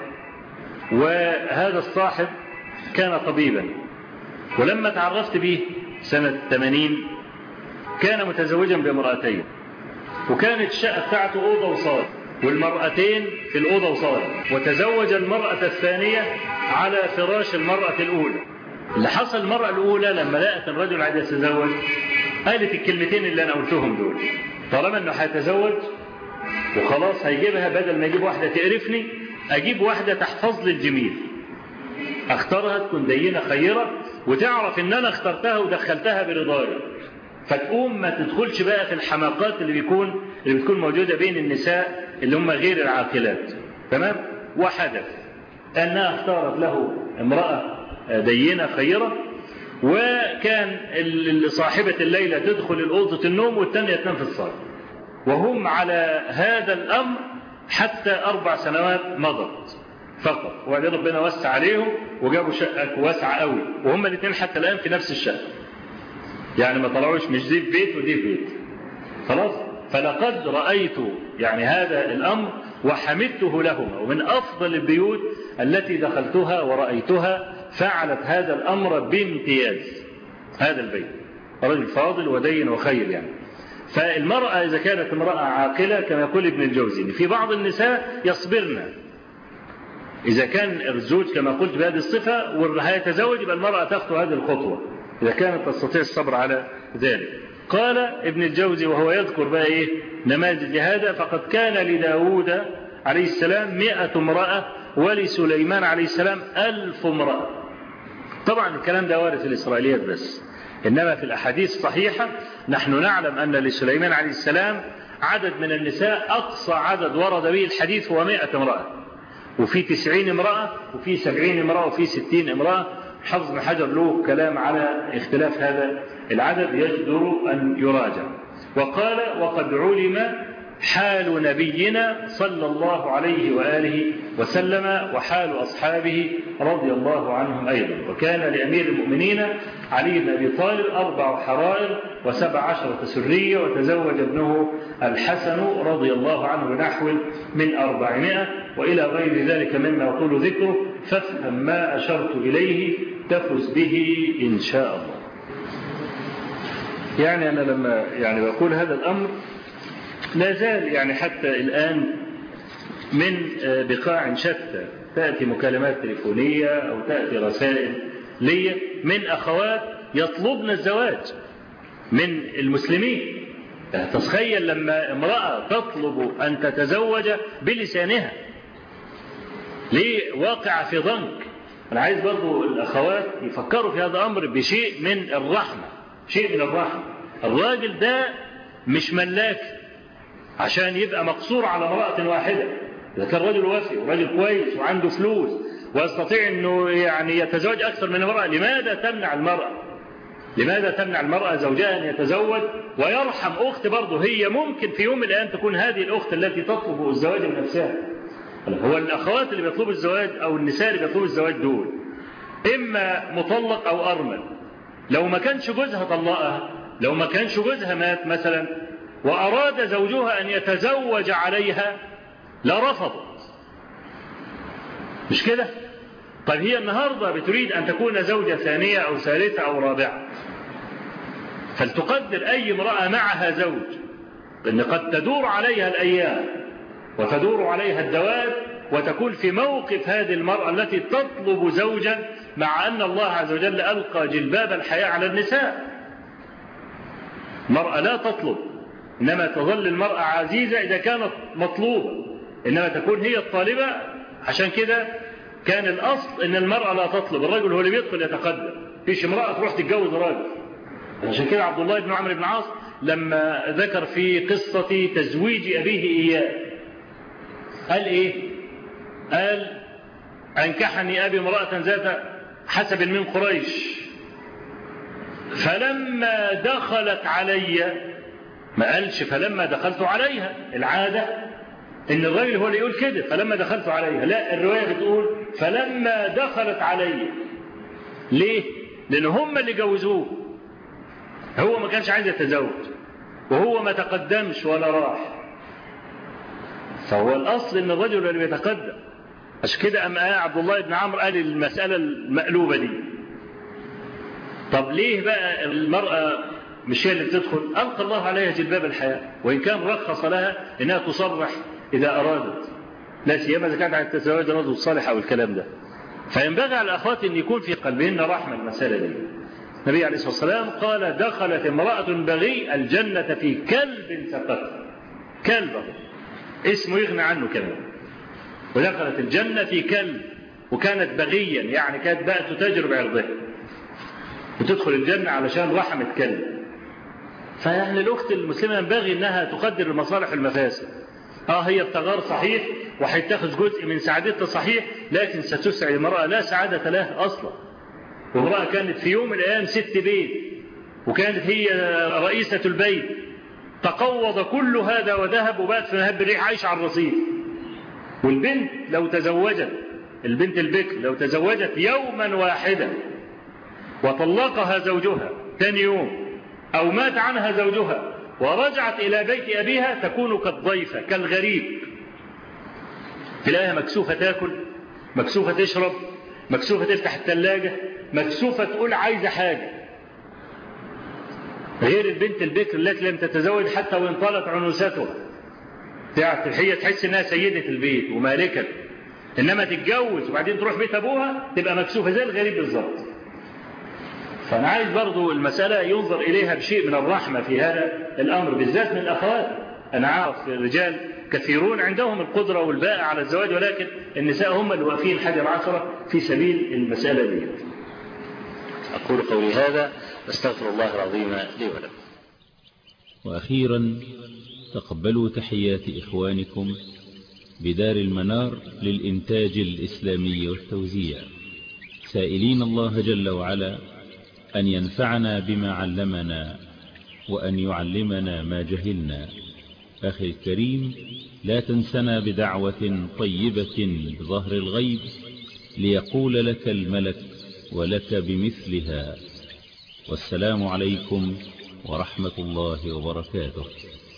وهذا الصاحب كان طبيبا ولما تعرفت به سنة ثمانين كان متزوجا بامرأتين وكانت الشقة بتاعته أوضة وصالة والمرأتين في الأوضة وصالة وتزوج المرأة الثانية على فراش المرأة الأولى. اللي حصل المرأة الأولى لما لقت الرجل عايز يتزوج قالت الكلمتين اللي أنا قلتهم دول طالما أنه هيتزوج وخلاص هيجيبها بدل ما يجيب واحدة تقرفني أجيب واحدة تحفظ لي الجميل اختارها تكون دينة خيرة وتعرف ان انا اخترتها ودخلتها برضاي فتقوم ما تدخلش بقى في الحماقات اللي بيكون اللي بتكون موجودة بين النساء اللي هم غير العاقلات. تمام. وحدث انها اختارت له امرأة دينة خيرة وكان صاحبة الليلة تدخل الأوضة النوم والثانية تنام في الصالة وهم على هذا الأمر حتى أربع سنوات مضت فقط. وبعدين ربنا وسع عليهم وجابوا شقة واسعة قوي وهم الاثنين حتى الآن في نفس الشقة يعني ما طلعوش مش دي في بيت ودي في بيت. خلاص. فلقد رأيت يعني هذا الأمر وحمدته لهما ومن أفضل البيوت التي دخلتها ورأيتها فعلت هذا الأمر بامتياز. هذا البيت رجل فاضل ودين وخير يعني. فالمرأة إذا كانت امرأة عاقلة كما يقول ابن الجوزي في بعض النساء يصبرن إذا كان الزوج كما قلت بهذه الصفة وهيتزوج يبقى المرأة تخطو هذه الخطوة إذا كانت تستطيع الصبر على ذلك. قال ابن الجوزي وهو يذكر بقى إيه نماذج هذا فقد كان لداود عليه السلام مئة امرأة ولسليمان عليه السلام ألف امرأة. طبعا الكلام ده وارد في الإسرائيليات بس إنما في الأحاديث الصحيحة نحن نعلم أن لسليمان عليه السلام عدد من النساء أقصى عدد ورد به الحديث هو مئة امرأة وفي تسعين امرأة وفي سبعين امرأة وفي ستين امرأة حافظ بن حجر له كلام على اختلاف هذا العدد يجدر أن يراجع. وقال وقد علم حال نبينا صلى الله عليه وآله وسلم وحال أصحابه رضي الله عنهم أيضا. وكان لأمير المؤمنين علي بن أبي طالب أربع حرائر وسبع عشرة سرية، وتزوج ابنه الحسن رضي الله عنه بنحو من أربعمائة، وإلى غير ذلك مما يطول ذكره، فافهم ما أشرت إليه تفز به إن شاء الله. يعني أنا لما يعني بقول هذا الأمر لا زال يعني حتى الآن من بقاع شتى تأتي مكالمات تليفونية أو تأتي رسائل لي من أخوات يطلبن الزواج من المسلمين. تتخيل لما امرأة تطلب أن تتزوج بلسانها ليه واقع في ضنك. أنا عايز برضو الأخوات يفكروا في هذا الأمر بشيء من الرحمة، شيء من الرحمة. الراجل ده مش ملاك عشان يبقى مقصور على امرأة واحدة. إذا كان رجل وافي ورجل كويس وعنده فلوس ويستطيع أنه يعني يتزوج أكثر من امرأة، لماذا تمنع المرأة؟ لماذا تمنع المرأة زوجها أن يتزوج ويرحم أخت برضه هي ممكن في يوم من الأيام تكون هذه الأخت التي تطلب الزواج من نفسها؟ هو الأخوات اللي بيطلبوا الزواج أو النساء اللي بيطلبوا الزواج دول إما مطلق أو أرمل. لو ما كانش جوزها طلقها، لو ما كانش جوزها مات مثلا وأراد زوجها أن يتزوج عليها لرفضت، مش كده؟ طيب هي النهاردة بتريد أن تكون زوجة ثانية أو ثالثة أو رابعة، فلتقدر أي امرأة معها زوج لأن قد تدور عليها الأيام وتدور عليها الدواب وتكون في موقف هذه المرأة التي تطلب زوجا، مع أن الله عز وجل ألقى جلباب الحياة على النساء. المرأة لا تطلب، إنما تظل المرأة عزيزة إذا كانت مطلوبة، إنما تكون هي الطالبة. عشان كده كان الأصل إن المرأة لا تطلب، الرجل هو اللي بيدخل يتقدم، فيش امرأة تروح تتجوز راجل. عشان كده عبد الله بن عمرو بن العاص لما ذكر في قصة تزويج أبيه إياه قال إيه؟ قال أنكحني أبي امرأة ذات حسب من قريش، فلما دخلت علي، ما قالش فلما دخلت عليها، العادة إن الرجل هو اللي يقول كده فلما دخلت عليها، لا الرواية بتقول فلما دخلت علي. ليه؟ لأن هم اللي جوزوه، هو ما كانش عايز يتزوج وهو ما تقدمش ولا راح، فهو الأصل إن الرجل اللي بيتقدم. عشان كده أم عبد الله بن عمرو قال المسألة المقلوبة دي. طب ليه بقى المرأة مش هي اللي بتدخل؟ ألقى الله عليها جلباب الحياة، وإن كان رخص لها إنها تصرح إذا أرادت، لا سيما إذا كانت عن تزوج الرجل الصالح أو الكلام ده. فينبغي على الأخوات أن يكون في قلبهن رحمة المسألة دي. النبي عليه الصلاة والسلام قال دخلت امرأة بغي الجنة في كلب سقط، كلب اسمه يغنى عنه كمان، ودخلت الجنة في كلب، وكانت بغيا يعني كانت بقى تتاجر بعرضها وتدخل الجنة علشان رحمة كلب. فيعني الأخت المسلمة ينبغي أنها تقدر المصالح والمفاسد. آه هي بتغار صحيح وحيتاخذ جزء من سعادتها صحيح، لكن ستسعد المرأة لا سعادة لها أصلا. وامرأة كانت في يوم من الأيام ست بيت وكانت هي رئيسة البيت، تقوض كل هذا وذهب وبات في مهب الريح عايش على الرصيف. والبنت لو تزوجت، البنت البكر لو تزوجت يوما واحدا وطلقها زوجها ثاني يوم أو مات عنها زوجها ورجعت إلى بيت أبيها تكون كالضيفة كالغريب، تلاقيها مكسوفة تاكل، مكسوفة تشرب، مكسوفة تفتح الثلاجة، مكسوفة تقول عايزة حاجة، غير البنت البكر التي لم تتزوج حتى وإن طالت عنوستها، هي تحس إنها سيدة البيت ومالكة، إنما تتجوز وبعدين تروح بيت أبوها تبقى مكسوفة زي الغريب بالظبط. فأنا عايز برضو المسألة ينظر إليها بشيء من الرحمة في هذا الأمر بالذات من الأخوات. أنا عارف الرجال كثيرون عندهم القدرة والباء على الزواج، ولكن النساء هم اللي واقفين حجر عشرة في سبيل المسألة دي. أقول قولي هذا أستغفر الله العظيم لي ولكم. وأخيرا تقبلوا تحيات إخوانكم بدار المنار للإنتاج الإسلامي والتوزيع. سائلين الله جل وعلا أن ينفعنا بما علمنا وأن يعلمنا ما جهلنا. أخي الكريم، لا تنسنا بدعوة طيبة بظهر الغيب ليقول لك الملك ولك بمثلها. والسلام عليكم ورحمة الله وبركاته.